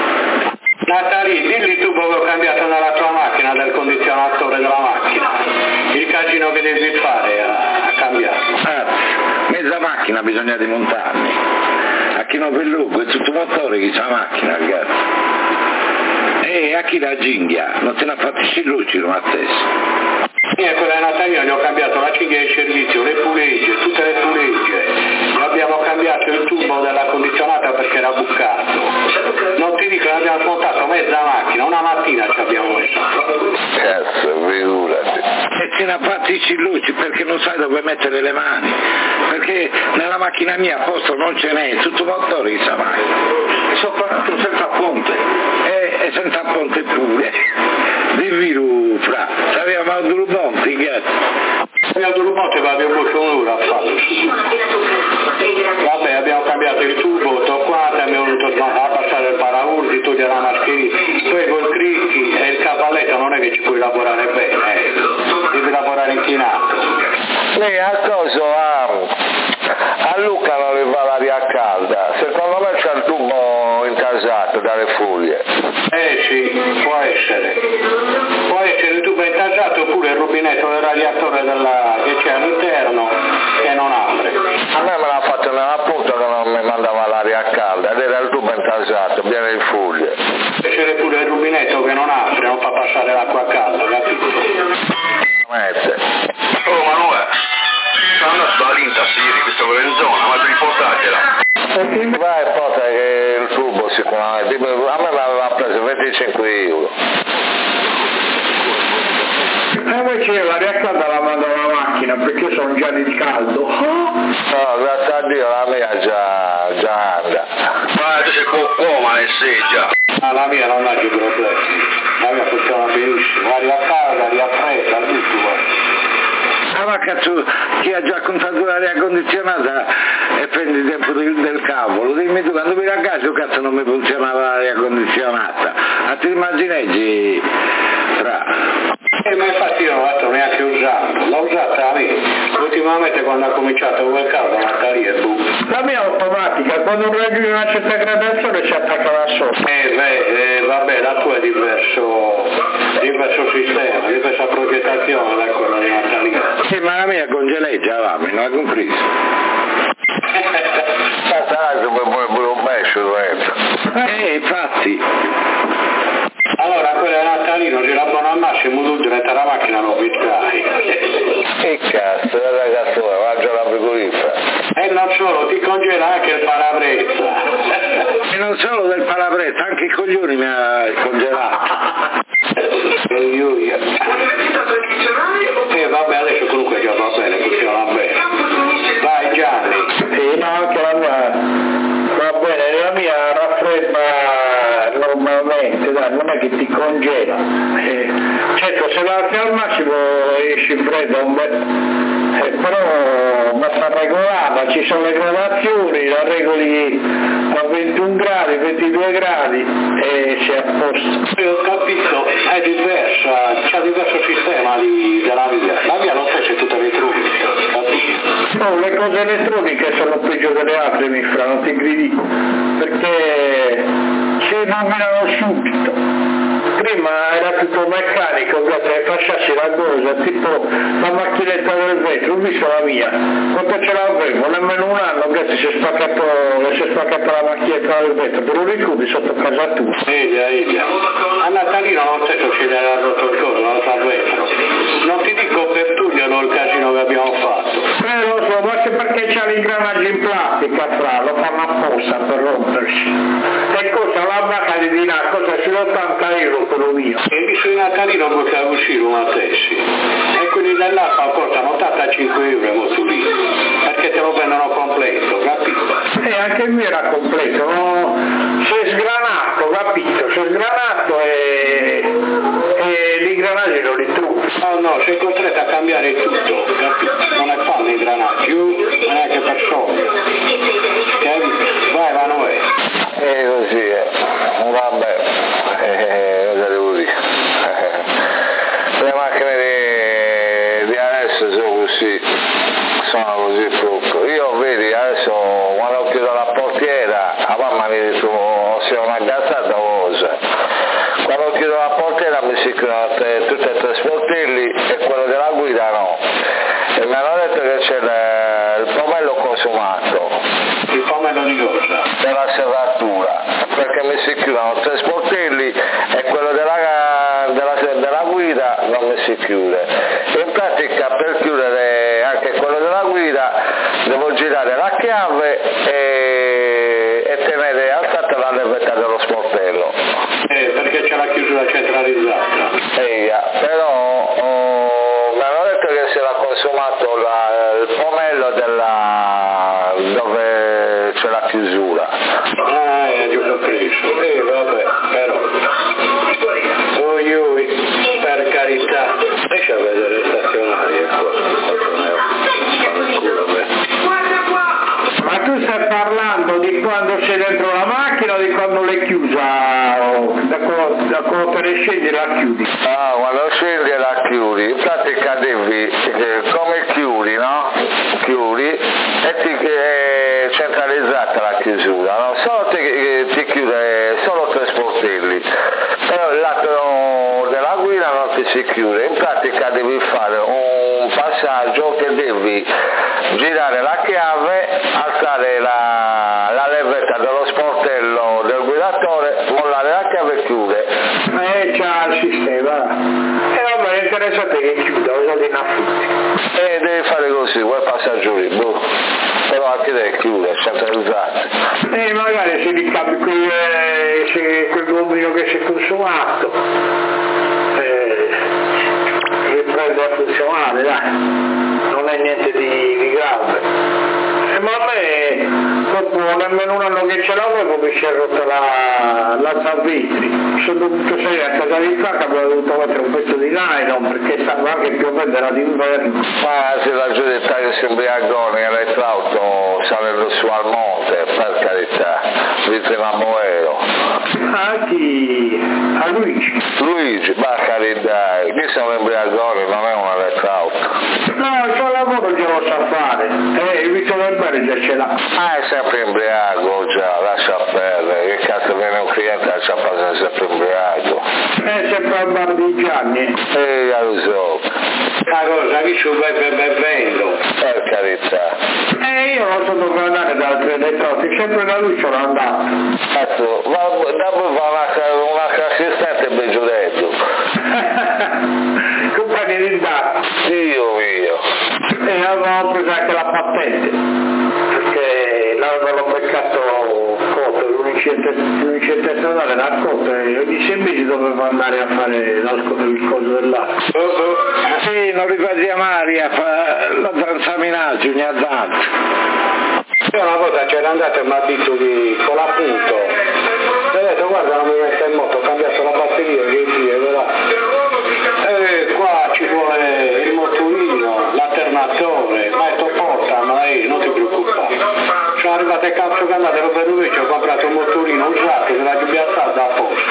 Natali, dilli tu dove ho cambiato nella tua macchina del condizionatore della macchina. Il casino che devi fare a cambiare. Mezza macchina bisogna demontarmi. A chi non vellugo, è tutto motore che c'ha la macchina, ragazzi. E a chi la cinghia? Non te ne ha fatti luci a stesso. Io quella di Natalia gli ho cambiato la cinghia di servizio, le pulegge, tutte le pulegge. Gli abbiamo cambiato il tubo della condizionata perché era fatti i cillucci perché non sai dove mettere le mani, perché nella macchina mia a posto non ce n'è, tutto motore di mai, e soprattutto senza ponte, e senza ponte pure. Dimmi tu, fra, sappiamo a Durubonti, che? A Durubonti va un po' un'ora a farlo. Vabbè, abbiamo cambiato il tubo, toccato, abbiamo voluto a passare il paraurti, togliere la mascherina, poi col cricchi e il cavalletto non è che ci puoi lavorare bene, devi lavorare inchinato. Lei a cosa a Lucca non le va l'aria calda, secondo me c'è il tubo intasato dalle foglie. Sì, può essere il tubo intasato oppure il rubinetto del radiatore che c'è all'interno che non apre. A me me l'ha fatto nella punta che non mi mandava l'aria calda ed era il tubo intasato, pieno di foglie. C'è pure il rubinetto che non apre, non fa passare l'acqua calda, capito? Oh Manuel, sono andato all'Intas ieri, visto che in zona, ma devi portargliela. Vai e porta che il tubo sicuramente, a me l'aveva preso 25 euro. Invece l'aria calda la mando alla macchina perché sono già di caldo. No, grazie a Dio la mia già anda. Ma tu sei ma ne sei già. La mia non ha più problemi, la mia funziona benissimo, aria calda, aria fredda, tutto. Ma cazzo, chi ha già contato l'aria condizionata e prendi il tempo del cavolo, dimmi tu, quando mi a casa cazzo non mi funzionava l'aria condizionata, a ti immagini fra... Ma infatti io non l'ho fatto neanche usando, l'ho usata ultimamente quando ha cominciato quel caldo, la talia e boom. La mia è automatica, quando raggiunge una certa gradazione si attacca da sopra. Vabbè, la tua è diverso sistema, diversa progettazione da quella di Natalia. Sì, ma la mia congeleggia, va, me non l'ha compreso. Sai come vuole un pesce dentro. Infatti. Allora, quella Natalino ce l'abbona al massimo, tu diventa la macchina non pitrai. Che cazzo, la ragazza, va già la frigorifera. E non solo, ti congela anche il parabrezza. E non solo del parabrezza, anche i coglioni mi ha congelato. Vabbè, adesso comunque già va bene, funziona bene. Vai Gianni. Sì, no, anche la mia va bene, la mia raffredda normalmente, dai, non è che ti congela. Certo, se la alzi al massimo esci fredda un bel... però basta regolata, ci sono le gradazioni, la regoli a 21 gradi, 22 gradi e si è a posto. Io ho capito, è diversa, c'è diverso sistema della via. La via non fece tutte le elettroniche, capito? No, le cose elettroniche sono peggio delle altre, mi fra, non ti gridi, perché si nominano subito. Prima era tutto meccanico, grazie ai fasciassi la cosa, tipo la macchinetta del vetro, ho visto la mia, quando ce l'avevo, nemmeno un anno, grazie, si è spaccata la macchinetta del vetro, te lo ricordi sotto casa tua? Vedi. A Natalino non stesso ci era rotto il coso, non sa vetro. Non ti dico per toglierlo il casino che abbiamo fatto. Lo so, ma anche perché c'ha l'ingranaggi in plastica, fra, lo fanno apposta per rompersi. E cosa la vacca di là, cosa ci 80 euro quello mio. E visto di Natalino poteva uscire una tessi. E quelli dell'acqua costano 85 euro molto lì. Perché te lo vendono completo, capito? Anche il mio era completo, no? Si è sgranato, capito? Si è sgranato e l'ingranaggi non li trovi. No, sei costretto a cambiare tutto, capito? Non è fanno ingranaggi, neanche per soldi. Vai Emanuele. Così vabbè, cosa devo dire? Le macchine di adesso sono così poco. Io vedi adesso quando chiudo la portiera, la mamma mi dice se una gazzata cosa. Quando chiudo la portiera mi si chiudono tutti e tre sportelli e quello della guida no. E mi hanno detto che c'è il pomello consumato. Il pomello di cosa? Della serratura, perché mi si chiudono tre sportelli e quello della guida non mi si chiude. In pratica per chiudere anche quello della guida devo girare la chiave e tenere alzata la levetta dello sportello. Perché c'è la chiusura centralizzata. Però mi hanno detto consumato il pomello dove c'è la chiusura. Io l'ho preso. Vabbè, però. Per carità, lascia vedere stazionarie qua. Ma tu stai parlando di quando sei dentro la macchina o di quando l'hai chiusa? Da quando te ne scendi e la chiudi? Quando scendi e la chiudi, in pratica devi, come chiudi, no? Chiudi e è centralizzata la chiusura, no? Solo ti chiude solo 3 sportelli, però il lato della guida non ti si chiude, in pratica devi fare un passaggio che devi girare la chiave, alzare la levetta dello sportello del guidatore, mollare la chiave e chiude. C'ha il sistema. Vabbè, interessante che chiuda, usate in affitti. Devi fare così, quel passaggio lì, però anche lei chiude, centralizzate. Magari si ricambia quel gommino che si è consumato, riprende a funzionare, dai, non è niente di grave. Ma a me, dopo nemmeno un anno che ce l'avevo, mi si è rotta la salvetri. Sono dovuto salire a casa di Franca, avevo dovuto mettere un pezzo di nylon perché stava anche piovendo, era d'inverno. Se la giudetta che si imbriagò in elettrauto salendo su al monte, per carità, vicino a Moero. A Luigi. Luigi, per carità, chi sono imbriagoni, non è un elettrauto. No, il suo lavoro già lo sa fare, il Vito del Bene già ce l'ha. È sempre imbriaco già, lascia perdere, che cazzo viene un cliente a Ciappasa sempre imbriaco. È sempre al bar di Gianni. Ya lo so. La cosa che ci bevendo. Per carità. Io non so dove andare da altri elettrauti, sempre da lui sono andato. Cazzo, dopo va una assistente ben giudetto. Compagni di dato. Io. E avevamo preso anche la patente, perché l'avevano beccato Coto, l'unicità stradale da Coto, e ogni 6 mesi dovevo andare a fare il coso dell'acqua. Sì, non ripeti a Maria, la transaminaggio ogni tanto. Io una volta c'era andato e mi ha detto che con l'appunto, mi ha detto guarda non mi mette in moto, ho cambiato la batteria, che qua ci vuole il motorino, l'alternatore, ma è porta, ma non ti preoccupare. Sono arrivate cazzo che andate a Verovecchio, ho comprato un motorino usato, se l'ha piazzato apposta.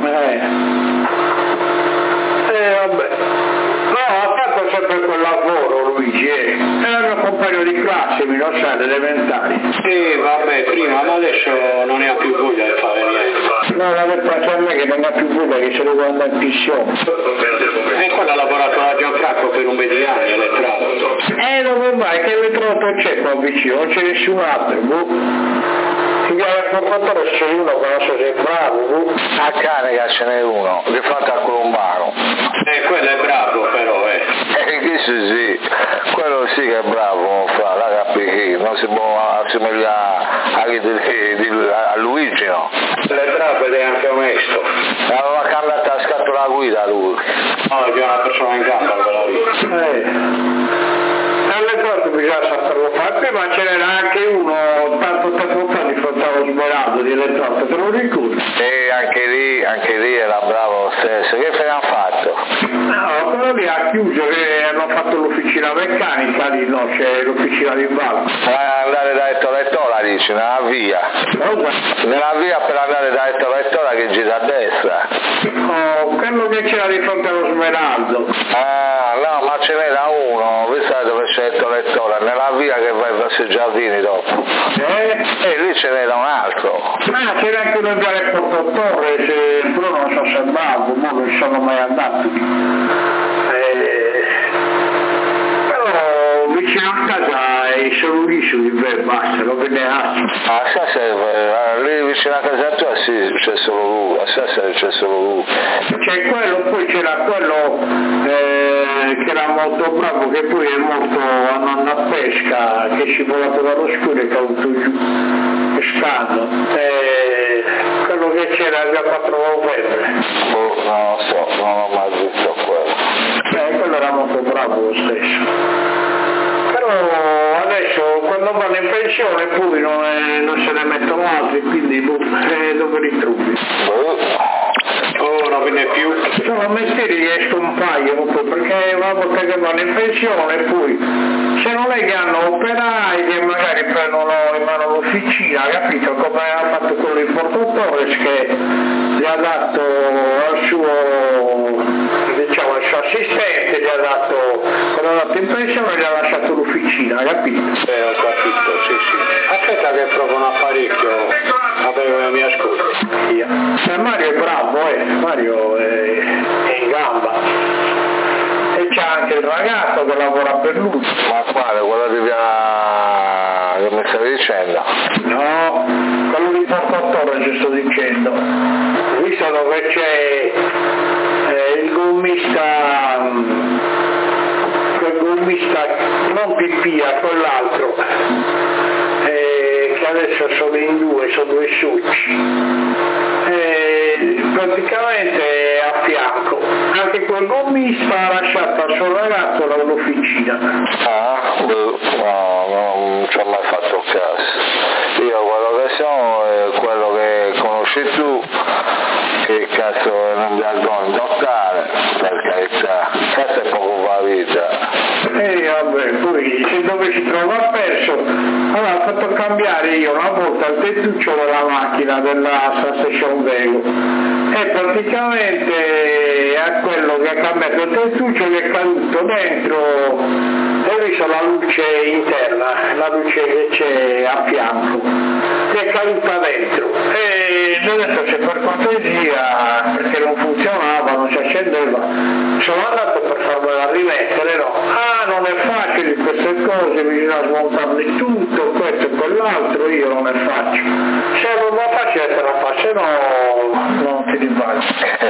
Vabbè. No, ha fatto sempre quel lavoro Luigi, era il mio compagno di classe, mi lo sa, delle elementari. Vabbè, prima, ma adesso non ne ha più voglia di fare niente. No, la verità a me che non ha più voglia, che se ne vuole andare in pensione. E quello ha lavorato a Gianfranco per un paio di anni, elettrauto. Dove vai, che elettrauto c'è qua vicino, non c'è nessun altro, Si chiama il formatore, c'è uno che non so se è bravo, A Canica ce n'è uno, di fronte a Colombano. Quello è bravo però, Questo sì, quello sì che è bravo, la capi, non si può assomigliare a Luigi, no? Quello è bravo ed è anche onesto. Aveva cambiato la scatola guida lui. No, è una persona in gamba quella lì. Alle cose bisogna saperlo fare, ma ce n'era anche uno tanto tempo fa di fronte allo Smeraldo di elettrauto, te lo ricordi? Anche lì era bravo lo stesso. Che fine hanno fatto? No, quello lì ha chiuso, che hanno fatto l'officina meccanica, lì no, c'è l'officina di Valco. Andare da Ettolettola dici, nella via. Nella via per andare da Ettolettola che gira a destra. Oh, quello che c'era di fronte allo Smeraldo. No, ma ce n'era uno, visto dove c'è Ettolettola, nella via che vai verso i giardini dopo. E lì ce n'era un altro. C'era anche uno in Viale Porto Torre, però non so se è bravo, ma non sono mai andato. Però vicino a casa è solo lì su basta, lo vede lì vicino a casa tua sì, c'è solo lui, a Sassari c'è solo lui. C'è quello, poi c'era quello che era molto bravo, che poi è morto a nonna pesca, che ci volato dallo scuro e caduto giù pescando. Quello che c'era il 4 novembre. Non lo so, non ho mai visto quello. Quello era molto molto bravo lo stesso. Però adesso quando vanno in pensione poi non se ne mettono altri, quindi dove li trovi? Oh, non ve ne più. Sono mestieri che scompaiono poi, perché una volta che vanno in pensione poi se non è che hanno operai che magari prendono in mano l'officina, capito? Come ha fatto quello di Porto Torres, che gli ha dato al suo assistente, gli ha dato, quando è andato in pensione gli ha lasciato l'officina, capito? Ho capito, sì. Aspetta che provo un apparecchio, avevo la mia scusa. Mario è bravo, Mario è in gamba. E c'è anche il ragazzo che lavora per lui. Ma quale? Quello di via che mi stavi dicendo? No, quello di Porto Torres ci sto dicendo. Visto dove c'è il gommista, quel gommista, non Pippia, quell'altro, che adesso sono in due, sono due succi. Praticamente è a fianco, anche quel gommista ha lasciato al suo ragazzo l'officina. No, non ci ho mai fatto caso. Io quello che sono è quello che conosci tu, che cazzo non mi argono toccare, per carità, questa è poco la vita. Vabbè, poi se dove si trova perso, allora ho fatto cambiare io una volta il tettuccio della macchina della Station Vego e praticamente a quello che ha cambiato il tettuccio che è caduto dentro, ho visto la luce interna, la luce che c'è a fianco, che è caduta dentro e ho detto se per cortesia, perché non funzionava, non si accendeva, sono andato per farmela rimettere, no? Non è facile queste cose, bisogna smontarle tutto, questo e quell'altro, io non ne faccio. Se non va facile te la faccio, no, non ti ribagli.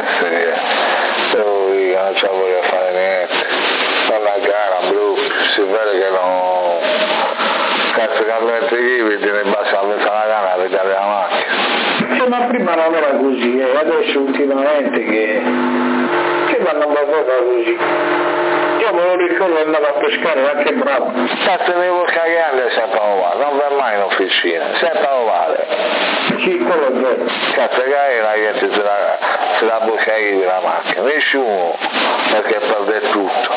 Io non ce la voglio fare niente. Non la gara, brutto, si vede che non... Cazzo che altrimenti chi ne basta la gana a vedere la macchina. Sì, ma prima non era così, adesso ultimamente che vanno a così. Io me lo ricordo andavo a pescare, anche bravo. Cazzo devo cagare sempre uguale, non va mai in officina, sempre uguale. Sì, quello è vero. Cazzo che la gente se la bucciaghi della macchina, nessuno, perché perde tutto.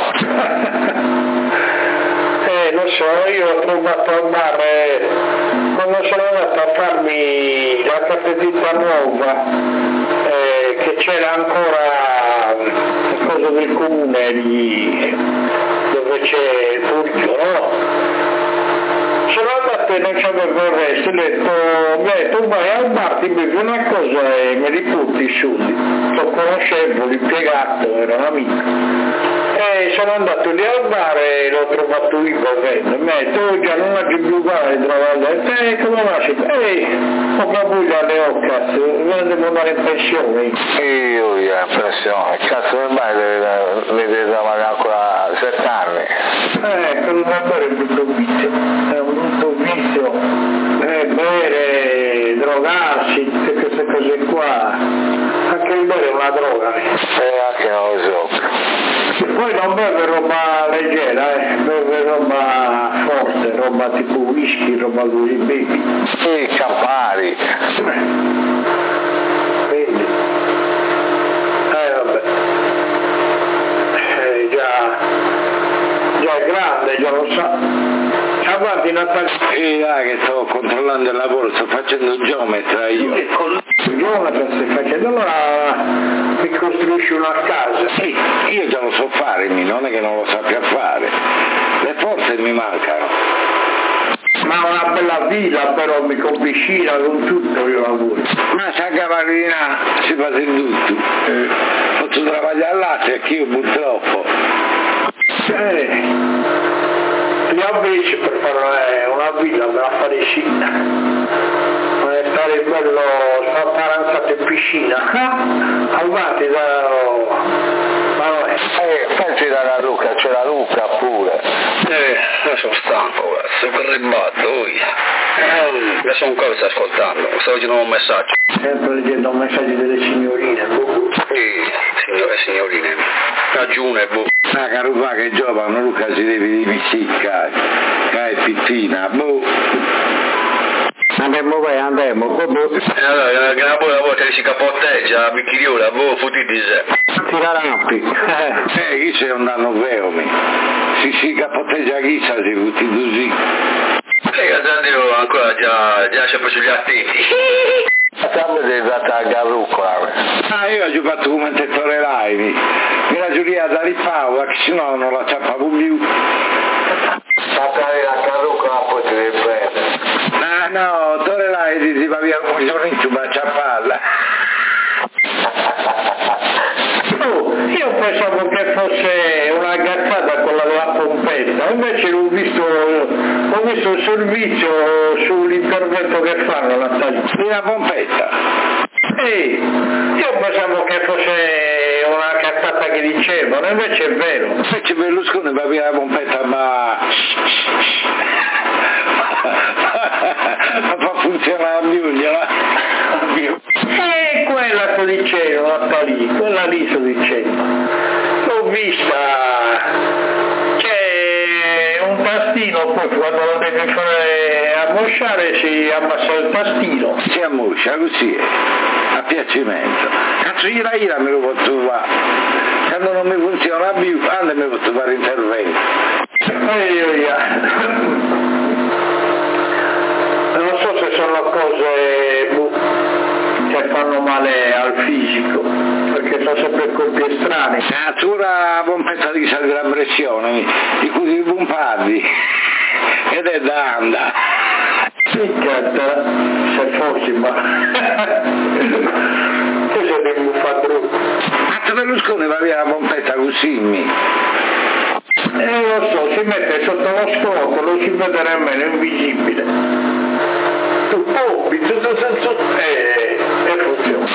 Lo so, io ho trovato al bar, quando sono andato a farmi la caffettina nuova, che c'era ancora il coso del comune dove c'è il Furgio, no? Sono andato e non c'avevo il resto, ho detto vai al bar, ti bevi una cosa e me li porti i soldi. Lo conoscevo, l'impiegato, era un amico. Sono andato lì al bar e l'ho trovato lì correndo, mi ha detto già non ha più uguale, trovare, come nasce? Ho capito alle cazzo, devo andare in pensione. Io in pensione, cazzo ormai le devo trovare ancora 7 anni. Quello da bere è un brutto vizio, è un brutto vizio, bere, drogarsi, tutte queste cose qua, anche il bere è una droga. Anche non lo so. Poi non beve roba leggera, beve roba forte, roba tipo whisky, roba così, bevi. Sì, Campari. Quindi, vabbè. Già è grande, già lo sa. Avanti Natale. Sì, dai, che sto controllando il lavoro, sto facendo il geometra io. Il geometra stai facendo, allora mi costruisci una casa. Sì, io già lo so fare, non è che non lo sappia fare. Le forze mi mancano. Ma una bella villa però, con piscina, con tutto io lavoro. Ma sa Cavallina si fa in tutto. Posso lavorare là, anche io purtroppo. Io invece per fare una villa me la farei sì. Stare bello sparanzato in piscina. Avanti pensi dalla Luca, c'è la Luca pure. Sono stanco, sono corribato, adesso un cosa sto ascoltando, sto leggendo un messaggio. Sempre leggendo un messaggio delle signorine, Sì, signorine, ragione, Ah, caro qua che giovane, Luca si deve dipiscicare, che è pittina, boh. Andiamo, Allora, che una buona volta che si capotteggia, bicchiriola, boh, fottiti se. tirarampi. Chi c'è un danno vero, si capotteggia chissà, si tutti così. Casandino ancora già c'è preso gli attenti. Siamo arrivati a Garrucola. Ah, io ho fatto come te Torelai, mi la giuriata di Paola, che sennò non la ciappavo più. Sapere a Garrucola poi ti devi prendere. No, Torelai ti va via un giornito ma ciappalla. Io pensavo che fosse una gazzata quella della pompetta, invece ho visto il servizio sull'intervento che fanno la tagliata. La pompetta? Io pensavo che fosse una cazzata che dicevano, invece è vero. Invece Berlusconi va via la pompetta ma fa funzionare la biuglia. Quella sto dicendo, quella lì sto dicendo. L'ho vista, c'è un tastino, poi quando lo devi fare ammosciare si abbassa il tastino. Si ammoscia così, a piacimento. Cazzo, ira me lo posso fare. Quando non mi funziona più, mi posso fare intervento. Non so se sono cose che fanno male al fisico, perché sono sempre colpi strani. Cazzo, una pompetta di sale della pressione, di cui ti pompardi, ed è da andare. Se fossi, ma che se devo fare brutto. Cazzo, Berlusconi va via la pompetta così, lo so, si mette sotto lo scopo, lo si vede nemmeno, è invisibile. Tu pompi, e funziona.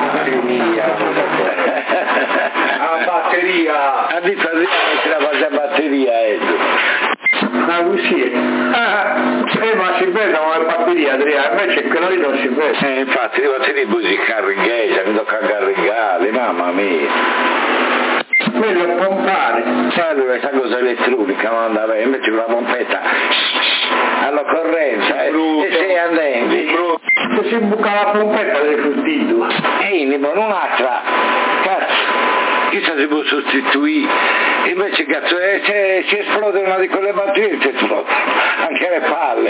La batteria. Ha detto che la fase a batteria, Ma così. Ma si vede come batteria, Adriano, invece quello lì non si vede. Infatti le batterie poi si carreggia, mi tocca carregare, mamma mia. Quello è pompare. Allora questa cosa elettronica non andava, invece una pompetta alla correnza e sei andenti. Se si buca la pompetta del futtito. Non un'altra, cazzo, chissà si può sostituire, invece cazzo si esplode una di quelle batterie, si esplode anche le palle.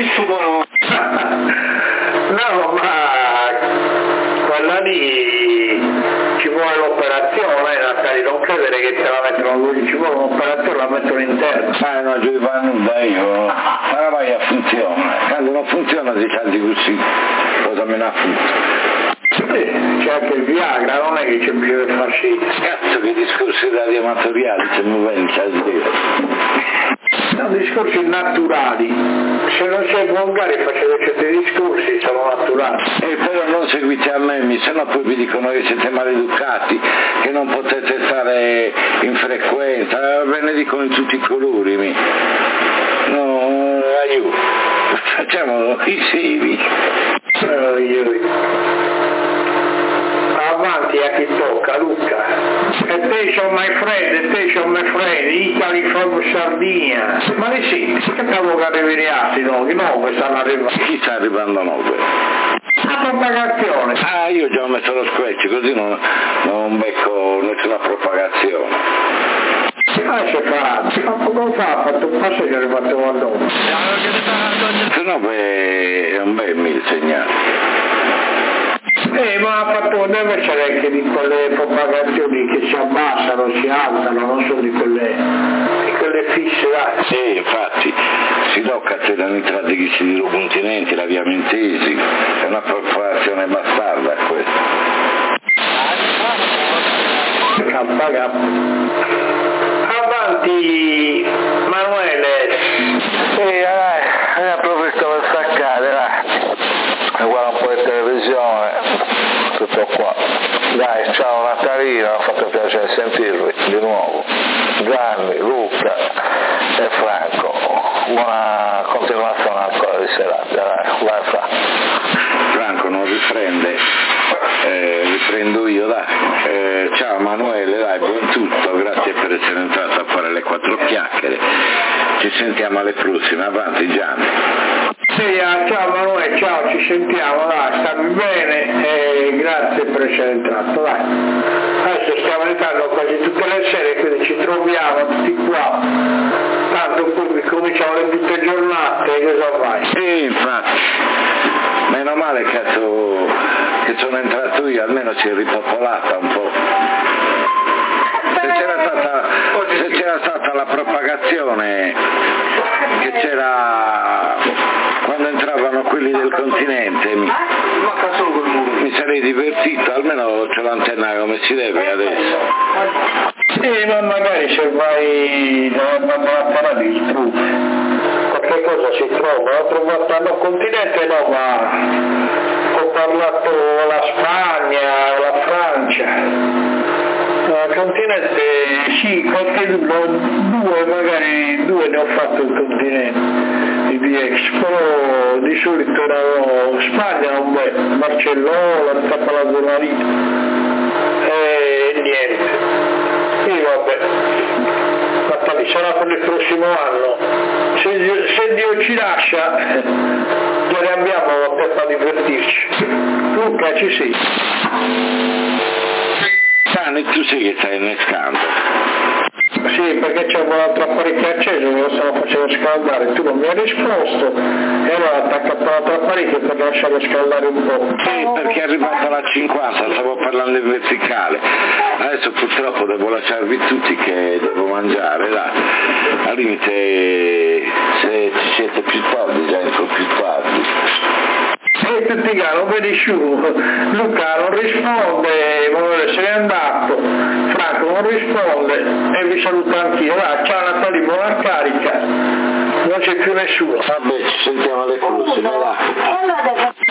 No, ma quella lì ci vuole l'operazione, Natali, non credere che te la mettono lui, ci vuole un'operazione, la mettono interna. Non ci fa nulla io, ma la vai a funziona, quando non funziona si senti così, cosa me ne ha fatto? C'è anche il Viagra, non è che c'è bisogno di farci. Cazzo che discorsi radioamatoriali se mi pensi a dire. Sono discorsi naturali, se non sei volgare facendo certi discorsi sono naturali. E però non seguite a me, se no poi vi dicono che siete maleducati, che non potete stare in frequenza, ve ne dicono in tutti i colori. No, aiuto, facciamo i seri. Avanti a chi tocca, Luca. Attention my friend, Italy from Sardinia. Ma ne sì, che cavolo che arrivati nuovi stanno arrivando. Chi sta arrivando 9? La propagazione. Io già ho messo lo scratch, così non becco nessuna propagazione. Si farà, ma poco fa ha fatto un passo che è arrivato a 9. Se no è un bel mil segnale. Ma ha fatto deve essere anche di quelle propagazioni che si abbassano, si alzano, non solo di quelle fisse là. Sì, infatti, si tocca a da entrate che si dicono continenti, l'abbiamo intesi, è una propagazione bastarda questa. Avanti Manuele. Approfitto per staccare, guarda un po' di televisione, tutto qua. Dai, ciao Natalino, ha fatto piacere sentirvi di nuovo. Gianni, Luca e Franco, buona continuazione ancora di serata, dai, vai Franco. Franco non riprende. riprendo io, dai. Ciao Emanuele, dai, buon tutto, grazie per essere entrato a fare le 4 chiacchiere. Ci sentiamo alle prossime, avanti Gianni. Sì, ciao Emanuele, ciao, ci sentiamo, dai, stammi bene e grazie per essere entrato, dai. Adesso stiamo entrando quasi tutte le sere, quindi ci troviamo tutti qua. Tanto poi cominciamo le tutte giornate, cosa fai? Sì, infatti. Meno male cazzo che sono entrato io, almeno si è ripopolata un po'. Se c'era stata la propagazione che c'era quando entravano quelli del continente, mi sarei divertito, almeno c'ho l'antenna come si deve adesso. Sì, ma magari se vai nella paradiso qualche cosa si trova, ho trovato al continente no, ma ho parlato la Spagna, la Francia. Al continente sì, magari due ne ho fatto il continente di Expo, di solito erano Spagna, Barcellona, tutta Palazzo Marino e niente. Sì, vabbè, Natale sarà per il prossimo anno, se Dio ci lascia ce ne abbiamo per far divertirci. Luca, ci sei? Gianni, tu sei che stai innescando? Sì, perché c'è un altro apparecchio acceso che lo stavo facendo scaldare, tu non mi hai risposto e allora ho attaccato l'altro apparecchio per lasciarlo scaldare un po'. Sì, perché è arrivata alla 50, stavo parlando in verticale. Adesso purtroppo devo lasciarvi tutti che devo mangiare, dai. Al limite se ci siete più tardi, già entro più tardi. E tutti non vedi più, Luca non risponde, Emanuele se n'è andato, Franco non risponde e vi saluto anch'io. Ciao Natale, buona carica, non c'è più nessuno. Vabbè, ci sentiamo alle prossime, dai.